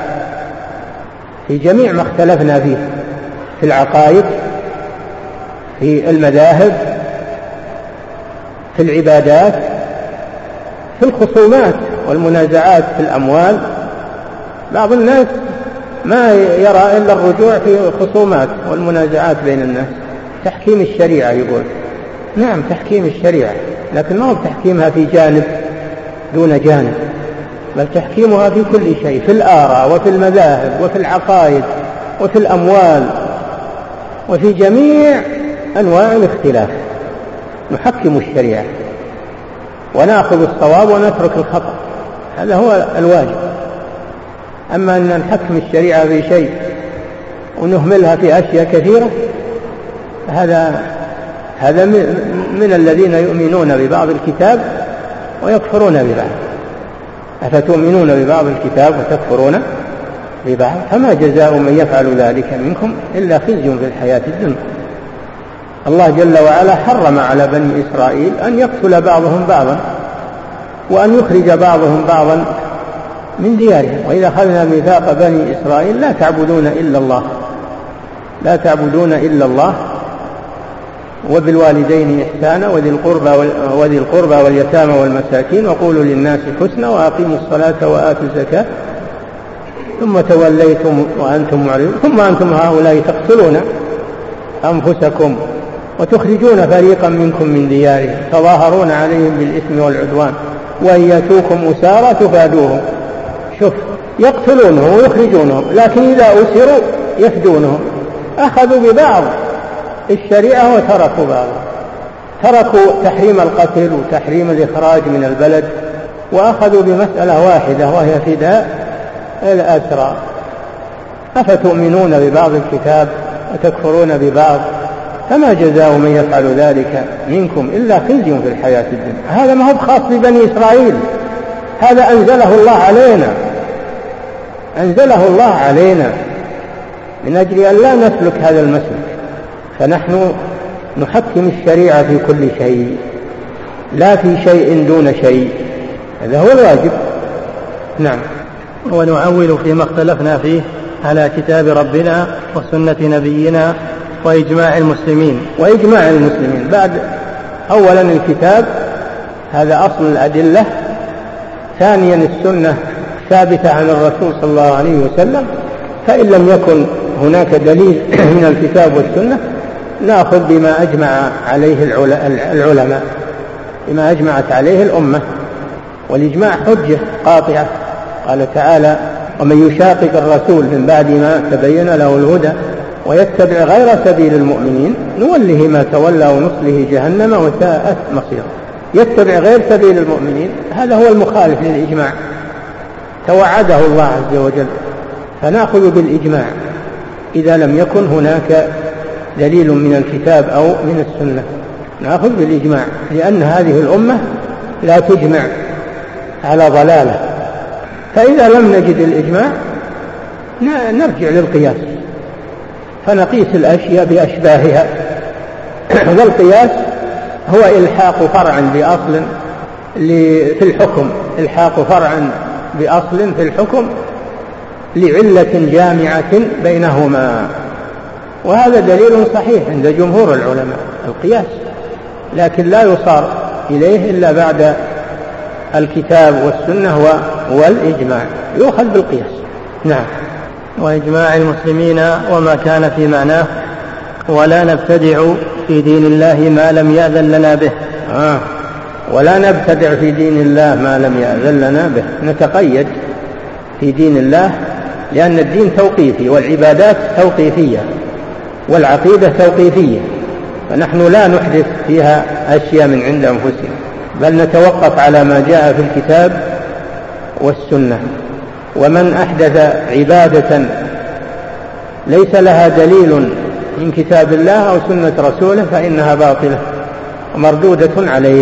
في جميع ما اختلفنا فيه، في العقائد، في المذاهب، في العبادات، في الخصومات والمنازعات في الأموال. بعض الناس ما يرى إلا الرجوع في الخصومات والمنازعات بين الناس، تحكيم الشريعة يقول. نعم، تحكيم الشريعة، لكن ما هو تحكيمها في جانب دون جانب، بل تحكيمها في كل شيء، في الآراء وفي المذاهب وفي العقائد وفي الأموال وفي جميع أنواع الاختلاف نحكم الشريعة ونأخذ الصواب ونترك الخطأ، هذا هو الواجب. أما أن نحكم الشريعة في شيء ونهملها في أشياء كثيرة، هذا هذا من الذين يؤمنون ببعض الكتاب ويكفرون ببعض. أفتؤمنون ببعض الكتاب وتكفرون ببعض؟ فما جزاء من يفعل ذلك منكم إلا خزي في الحياة الدنيا. الله جل وعلا حرم على بني إسرائيل أن يقتل بعضهم بعضا وأن يخرج بعضهم بعضا من ديارهم. وإذا أخذنا ميثاق بني إسرائيل لا تعبدون إلا الله لا تعبدون إلا الله وبالوالدين إحسانا وذي القربى وذي القربى واليتامى والمساكين وقولوا للناس حسنا وأقيموا الصلاة وآتوا الزكاة ثم توليتم وأنتم معرضون ثم أنتم هؤلاء تقتلون أنفسكم وتخرجون فريقا منكم من ديارهم تظاهرون عليهم بالإثم والعدوان وإن يأتوكم أسارى تفادوهم. شوف، يقتلونهم ويخرجونهم، لكن إذا أسروا يفدونهم. أخذوا ببعض الشريعة وتركوا بعض، تركوا تحريم القتل وتحريم الإخراج من البلد وأخذوا بمسألة واحدة وهي فداء الأسرى. أفتؤمنون ببعض الكتاب وتكفرون ببعض؟ فما جزاء من يفعل ذلك منكم إلا خزي في الحياة الدنيا. هذا ما هو خاص ببني إسرائيل، هذا أنزله الله علينا أنزله الله علينا من أجل أن لا نسلك هذا المسلك. فنحن نحكم الشريعة في كل شيء، لا في شيء دون شيء، هذا هو الواجب. نعم. ونعول فيما اختلفنا فيه على كتاب ربنا وسنة نبينا وإجماع المسلمين. وإجماع المسلمين بعد أولا الكتاب، هذا أصل الأدلة. ثانيا السنة ثابتة عن الرسول صلى الله عليه وسلم، فإن لم يكن هناك دليل من الكتاب والسنة نأخذ بما أجمع عليه العلماء، بما أجمعت عليه الأمة، والإجماع حجة قاطعة. قال تعالى: ومن يشاقق الرسول من بعد ما تبين له الهدى ويتبع غير سبيل المؤمنين نوله ما تولى ونصله جهنم وساءت مصيره. يتبع غير سبيل المؤمنين هذا هو المخالف للإجماع، توعده الله عز وجل، فنأخذ بالإجماع إذا لم يكن هناك دليل من الكتاب أو من السنة، نأخذ بالإجماع، لأن هذه الأمة لا تجمع على ضلالة. فإذا لم نجد الإجماع نرجع للقياس، فنقيس الأشياء بأشباهها. والقياس هو إلحاق فرع بأصل في الحكم، إلحاق فرع بأصل في الحكم لعلة جامعة بينهما، وهذا دليل صحيح عند جمهور العلماء القياس، لكن لا يصار إليه إلا بعد الكتاب والسنة والإجماع، يؤخذ بالقياس. نعم. وإجماع المسلمين وما كان في معناه: ولا نبتدع في دين الله ما لم يأذن لنا به. آه. ولا نبتدع في دين الله ما لم يأذن لنا به، نتقيد في دين الله، لأن الدين توقيفي والعبادات توقيفية والعقيدة توقيفية، فنحن لا نحدث فيها أشياء من عند أنفسنا، بل نتوقف على ما جاء في الكتاب والسنة. ومن أحدث عبادة ليس لها دليل من كتاب الله أو سنة رسوله فإنها باطلة ومردودة عليه.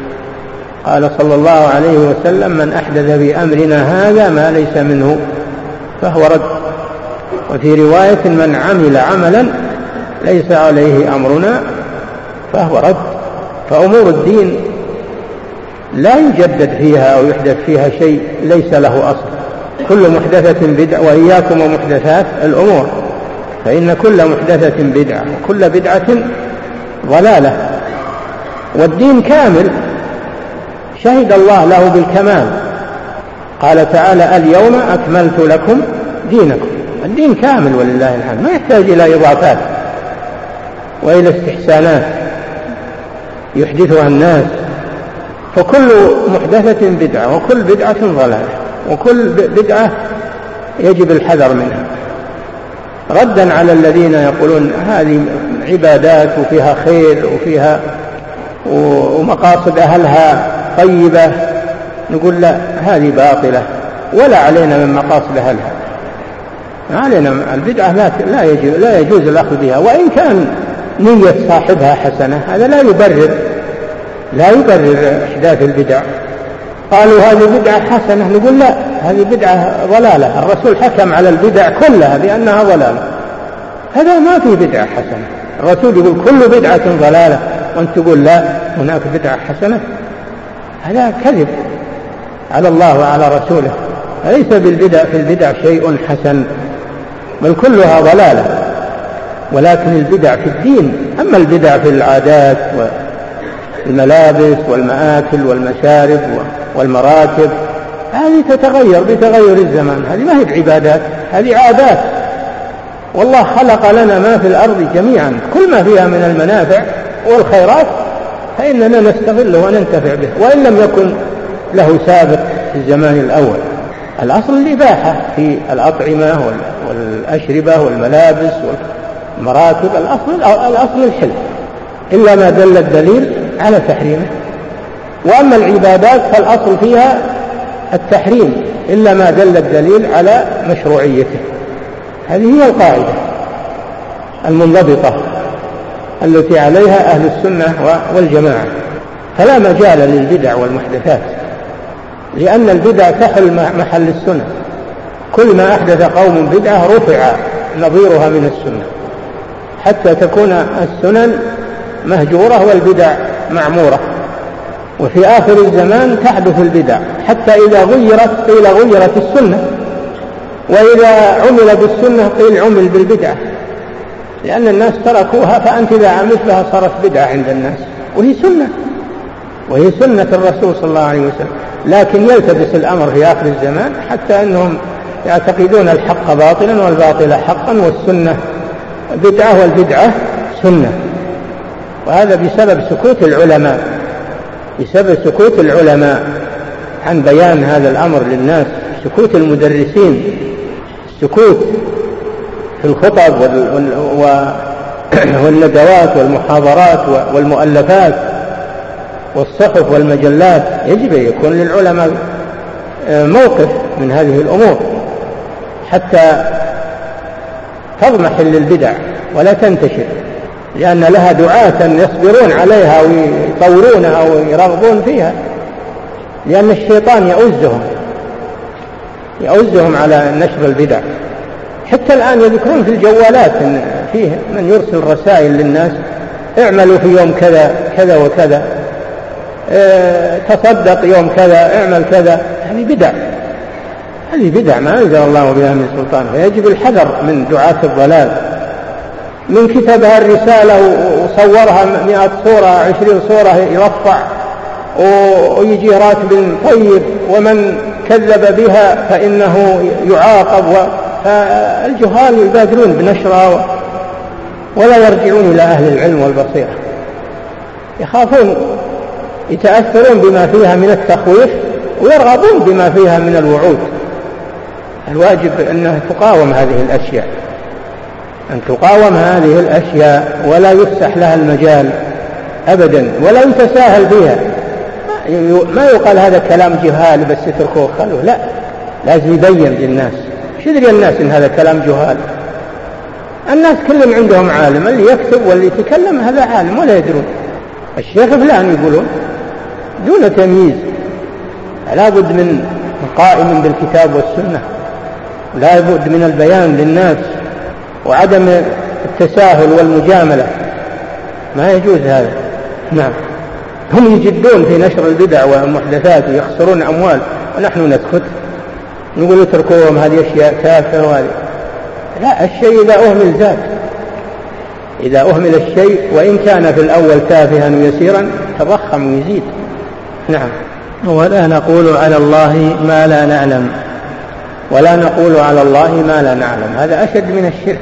قال صلى الله عليه وسلم: من أحدث بأمرنا هذا ما ليس منه فهو رد. وفي رواية: من عمل عملا ليس عليه أمرنا فهو رد. فأمور الدين لا يجدد فيها أو يحدث فيها شيء ليس له أصل. كل محدثة بدعة، وإياكم ومحدثات الأمور، فإن كل محدثة بدعة وكل بدعة ضلالة. والدين كامل شهد الله له بالكمال، قال تعالى: اليوم أكملت لكم دينكم. الدين كامل ولله الحمد، ما يحتاج إلى إضافات وإلى استحسانات يحدثها الناس. فكل محدثة بدعة وكل بدعة ضلالة وكل بدعة يجب الحذر منها، ردا على الذين يقولون هذه عبادات وفيها خير وفيها ومقاصد أهلها طيبة، نقول لا، هذه باطلة ولا علينا من مقاصد أهلها، علينا البدعة لا لا يجوز, لا يجوز الأخذ بها، وإن كان نية صاحبها حسنة هذا لا يبرر لا يبرر إحداث البدع. قالوا هذه بدعة حسنة، نقول لا، هذه بدعة ضلالة، الرسول حكم على البدع كلها بأنها ضلالة، هذا ما في بدعة حسنة. الرسول يقول كل بدعة ضلالة وأنت تقول لا هناك بدعة حسنة، هذا كذب على الله وعلى رسوله. ليس بالبدع في البدع شيء حسن، بل كلها ضلالة، ولكن البدع في الدين. أما البدع في العادات والملابس والمآكل والمشارب والمراكب هذه تتغير بتغير الزمان، هذه ما هي بعبادات، هذه عادات. والله خلق لنا ما في الأرض جميعا، كل ما فيها من المنافع والخيرات فإننا نستغله وننتفع به، وإن لم يكن له سابق في الزمان الأول. الأصل الإباحة في الأطعمة والأشربة والملابس والمراكب، الأصل الأصل الحل إلا ما دل الدليل على تحريمه. وأما العبادات فالأصل فيها التحريم إلا ما دل الدليل على مشروعيته. هذه هي القاعدة المنضبطة التي عليها أهل السنة والجماعة، فلا مجال للبدع والمحدثات، لأن البدع تحل محل السنة. كل ما أحدث قوم بدعة رفع نظيرها من السنة، حتى تكون السنن مهجورة والبدع معمورة. وفي آخر الزمان تحدث البدع حتى إذا غيرت قيل غيرت السنة، وإذا عمل بالسنة قيل عمل بالبدعة، لأن الناس تركوها، فأنت إذا عملت بها صارت بدعة عند الناس، وهي سنة وهي سنة الرسول صلى الله عليه وسلم. لكن يلتبس الأمر في آخر الزمان حتى أنهم يعتقدون الحق باطلا والباطل حقا والسنة بدعة والبدعة سنة. وهذا بسبب سكوت العلماء بسبب سكوت العلماء عن بيان هذا الأمر للناس، سكوت المدرسين، السكوت في الخطب والندوات والمحاضرات والمؤلفات والصحف والمجلات. يجب أن يكون للعلماء موقف من هذه الأمور حتى تضمحل للبدع ولا تنتشر، لأن لها دعاة يصبرون عليها ويطورونها ويرغبون فيها، لأن الشيطان يؤزهم يؤزهم على نشر البدع. حتى الآن يذكرون في الجوالات إن فيه من يرسل رسائل للناس: اعملوا في يوم كذا كذا وكذا، اه تصدق يوم كذا، اعمل كذا. هذه بدع هذه بدع ما أنزل الله بها من سلطان. فيجب الحذر من دعاة الضلال. من كتبها الرسالة وصورها مئة صورة عشرين صورة يرفع ويجي راتب طيب، ومن كذب بها فإنه يعاقب. فالجهال يبادرون بنشرها ولا يرجعون إلى أهل العلم والبصيرة، يخافون يتأثرون بما فيها من التخويف ويرغبون بما فيها من الوعود. الواجب أنها تقاوم هذه الأشياء أن تقاوم هذه الأشياء ولا يفسح لها المجال أبدا ولا يتساهل بها. ما يقال هذا كلام جهال بس يتركوه خلوه، لا، لازم يبين للناس. ايش يدري الناس إن هذا كلام جهال؟ الناس كلهم عندهم عالم، اللي يكتب واللي يتكلم هذا عالم ولا يدرون. الشيخ فلان يقولون دون تمييز. لا بد من قائم بالكتاب والسنة، لا بد من البيان للناس وعدم التساهل والمجاملة، ما يجوز هذا. نعم، هم يجدون في نشر البدع والمحدثات ويخسرون أموال ونحن نسكت نقول اتركوهم، هذه أشياء تافهة وهذه. لا، الشيء إذا أهمل زاد، إذا أهمل الشيء وإن كان في الأول تافها ويسيرا تضخم ويزيد. نعم. ولا نقول على الله ما لا نعلم ولا نقول على الله ما لا نعلم، هذا أشد من الشرك،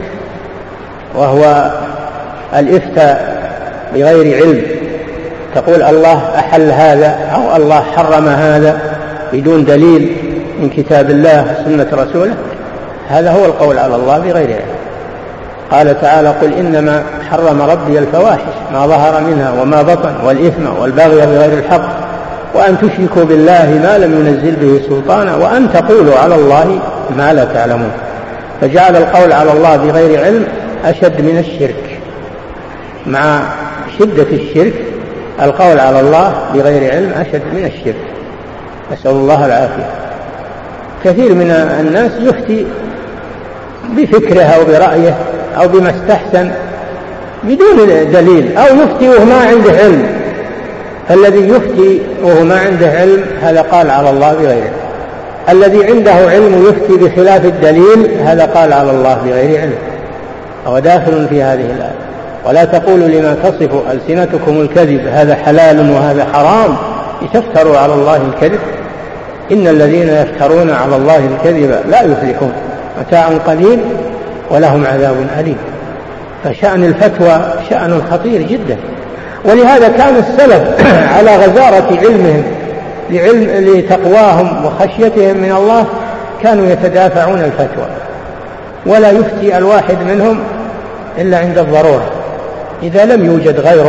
وهو الإفتاء بغير علم. تقول الله أحل هذا أو الله حرم هذا بدون دليل من كتاب الله سنة رسوله، هذا هو القول على الله بغير علم. قال تعالى: قل إنما حرم ربي الفواحش ما ظهر منها وما بطن والإثم والبغي بغير الحق وأن تشركوا بالله ما لم ينزل به سلطانا وأن تقولوا على الله ما لا تعلمون. فجعل القول على الله بغير علم أشد من الشرك. مع شدة الشرك القول على الله بغير علم أشد من الشرك، نسأل الله العافية. كثير من الناس يفتي بفكره أو برأيه أو بما استحسن بدون دليل، أو يفتي وهو ما عنده علم. فالذي يفتي وهو ما عنده علم هذا قال على الله بغير علم. الذي عنده علم يفتي بخلاف الدليل هذا قال على الله بغير علم، هو داخل في هذه الآية. ولا تقولوا لما تصف ألسنتكم الكذب هذا حلال وهذا حرام لتفتروا على الله الكذب إن الذين يفترون على الله الكذب لا يفلحون، متاع قليل ولهم عذاب أليم. فشأن الفتوى شأن خطير جدا، ولهذا كان السلف على غزارة علمهم لعلم لتقواهم وخشيتهم من الله كانوا يتدافعون الفتوى، ولا يفتي الواحد منهم إلا عند الضرورة. إذا لم يوجد غيره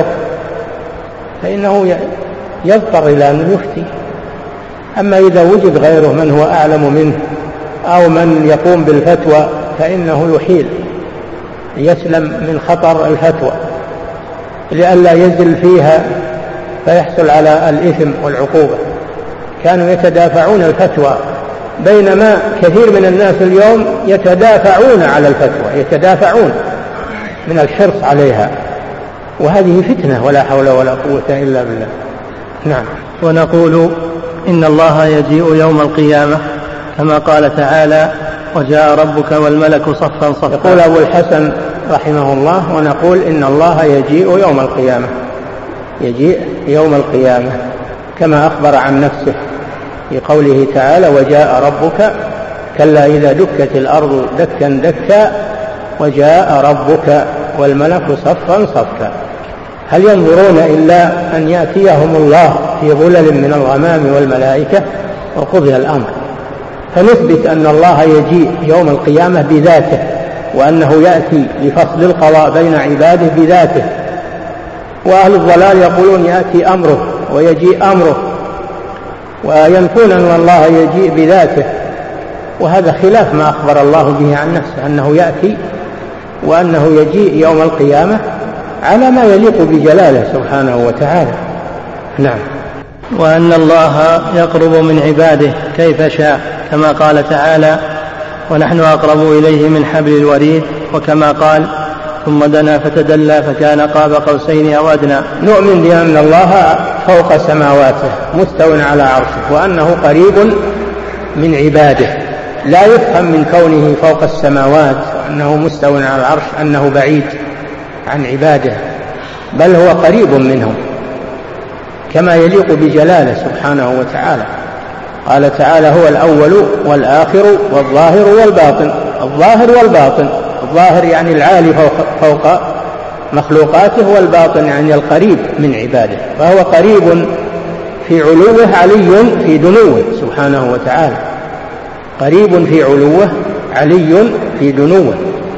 فإنه يضطر إلى أن يفتي. أما إذا وجد غيره من هو أعلم منه أو من يقوم بالفتوى فإنه يحيل يسلم من خطر الفتوى لئلا يزل فيها فيحصل على الإثم والعقوبة. كانوا يتدافعون الفتوى، بينما كثير من الناس اليوم يتدافعون على الفتوى، يتدافعون من الحرص عليها، وهذه فتنة ولا حول ولا قوة إلا بالله. نعم. ونقول إن الله يجيء يوم القيامة كما قال تعالى وجاء ربك والملك صفا صفا. يقول أبو الحسن رحمه الله ونقول إن الله يجيء يوم القيامة، يجيء يوم القيامة كما أخبر عن نفسه في قوله تعالى وجاء ربك كلا إذا دكت الأرض دكا دكا وجاء ربك والملك صفا صفا. هل ينظرون إلا أن يأتيهم الله في ظلل من الغمام والملائكة وقضي الأمر؟ فنثبت أن الله يجيء يوم القيامة بذاته، وأنه يأتي لفصل القضاء بين عباده بذاته. وأهل الضلال يقولون يأتي أمره ويجيء أمره، وينفون أن الله يجيء بذاته، وهذا خلاف ما أخبر الله به عن نفسه أنه يأتي وأنه يجيء يوم القيامة على ما يليق بجلاله سبحانه وتعالى. نعم. وأن الله يقرب من عباده كيف شاء كما قال تعالى ونحن أقرب إليه من حبل الوريد، وكما قال ثم دنا فتدلى فكان قاب قوسين أو أدنى. نؤمن بأن الله فوق سماواته مستو على عرشه، وأنه قريب من عباده. لا يفهم من كونه فوق السماوات وأنه مستو على العرش أنه بعيد عن عباده، بل هو قريب منهم كما يليق بجلاله سبحانه وتعالى. قال تعالى هو الأول والآخر والظاهر والباطن. الظاهر والباطن، الظاهر يعني العالي فوق, فوق مخلوقاته، والباطن يعني القريب من عباده، فهو قريب في علوه علي في دنوه سبحانه وتعالى، قريب في علوه علي في دنوه.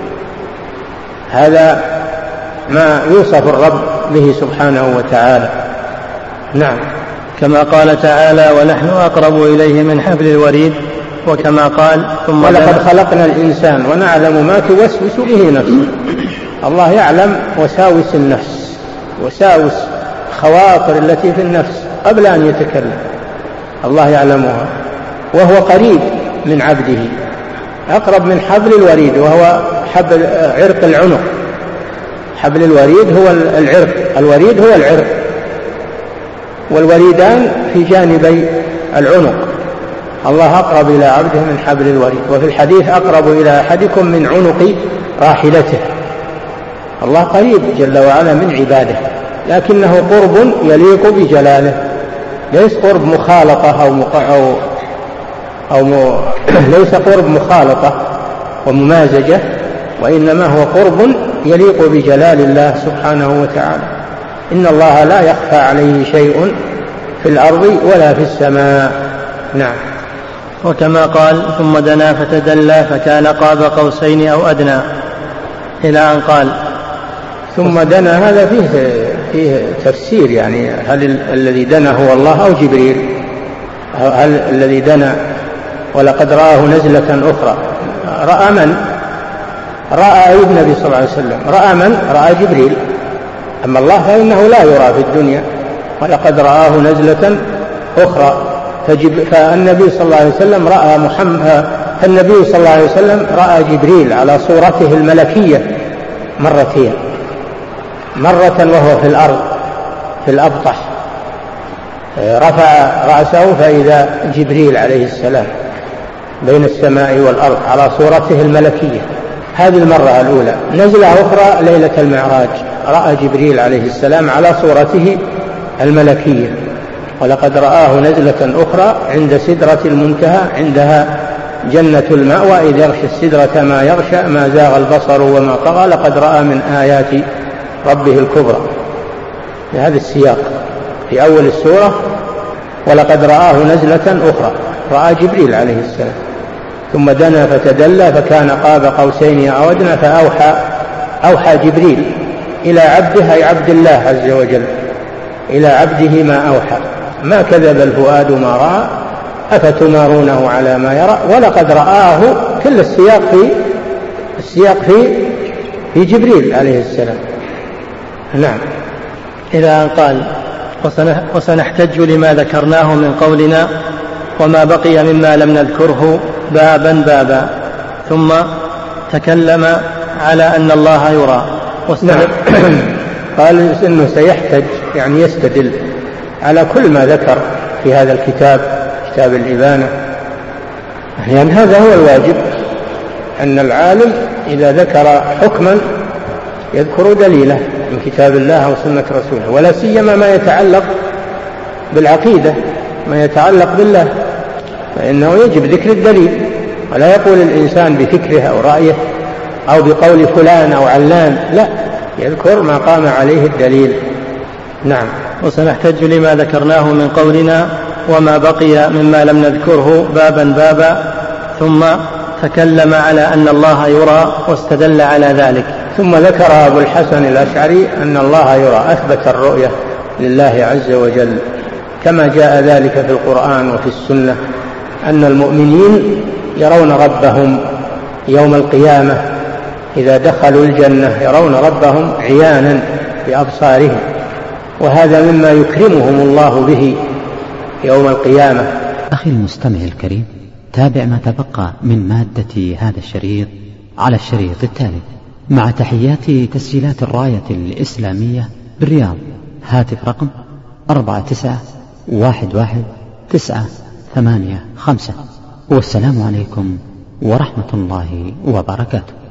هذا ما يوصف الرب به سبحانه وتعالى. نعم. كما قال تعالى ونحن أقرب إليه من حبل الوريد، وكما قال ثم ولقد خلقنا الإنسان ونعلم ما توسوس به نفسه. الله يعلم وساوس النفس، وساوس خواطر التي في النفس قبل أن يتكلم، الله يعلمها، وهو قريب من عبده، أقرب من حبل الوريد، وهو حبل عرق العنق. حبل الوريد هو العرق، الوريد هو العرق، والوريدان في جانبي العنق. الله أقرب إلى عبده من حبل الوريد. وفي الحديث أقرب إلى أحدكم من عنق راحلته. الله قريب جل وعلا من عباده، لكنه قرب يليق بجلاله، ليس قرب مخالطة أو, مق... أو... أو م... ليس قرب مخالطة وممازجة، وإنما هو قرب يليق بجلال الله سبحانه وتعالى. إن الله لا يخفى عليه شيء في الأرض ولا في السماء. نعم. وكما قال ثم دنا فتدلى فكان قاب قوسين أو أدنى، إلى أن قال ثم دنا. هذا فيه, فيه تفسير، يعني هل الذي دنا هو الله أو جبريل؟ هل الذي دنا ولقد رآه نزلة أخرى؟ رأى من؟ رأى النبي صلى الله عليه وسلم. رأى من؟ رأى جبريل. أما الله فإنه لا يرى في الدنيا. ولقد رآه نزلة أخرى، فالنبي صلى الله عليه وسلم رأى محمد فالنبي صلى الله عليه وسلم رأى جبريل على صورته الملكية مرتين، مرة وهو في الأرض في الأبطح، رفع رأسه فإذا جبريل عليه السلام بين السماء والأرض على صورته الملكية. هذه المرة الأولى. نزلة أخرى ليلة المعراج، رأى جبريل عليه السلام على صورته الملكية. ولقد رآه نزلة أخرى عند سدرة المنتهى، عندها جنة المأوى، إذ يغشى السدرة ما يغشى ما زاغ البصر وما طغى لقد رأى من آيات ربه الكبرى. بهذا السياق في أول السورة ولقد رآه نزلة أخرى، رأى جبريل عليه السلام. ثم دنا فتدلى فكان قاب قوسين أو أدنى، فأوحى أوحى جبريل إلى عبده أي عبد الله عز وجل، إلى عبده ما أوحى. ما كذب الفؤاد ما رأى أفتمارونه على ما يرى ولقد رآه. كل السياق في السياق في في جبريل عليه السلام. نعم. إلى أن قال وسنحتج لما ذكرناه من قولنا وما بقي مما لم نذكره بابا بابا. ثم تكلم على أن الله يرى، نعم. قال إنه سيحتج يعني يستدل على كل ما ذكر في هذا الكتاب كتاب الإبانة، لأن يعني هذا هو الواجب، أن العالم إذا ذكر حكما يذكر دليله من كتاب الله أو سنة رسوله، ولا سيما ما يتعلق بالعقيدة، ما يتعلق بالله، فإنه يجب ذكر الدليل، ولا يقول الإنسان بفكره أو رأيه أو بقول فلان أو علان، لا، يذكر ما قام عليه الدليل. نعم. وسنحتج لما ذكرناه من قولنا وما بقي مما لم نذكره بابا بابا، ثم تكلم على أن الله يرى واستدل على ذلك. ثم ذكر أبو الحسن الأشعري أن الله يرى، أثبت الرؤية لله عز وجل كما جاء ذلك في القرآن وفي السنة، أن المؤمنين يرون ربهم يوم القيامة إذا دخلوا الجنة، يرون ربهم عيانا بأبصارهم، وهذا مما يكرمهم الله به يوم القيامة. أخي المستمع الكريم، تابع ما تبقى من مادة هذا الشريط على الشريط التالي، مع تحيات تسجيلات الراية الإسلامية بالرياض. هاتف رقم أربعة تسعة واحد واحد تسعة ثمانية خمسة. والسلام عليكم ورحمة الله وبركاته.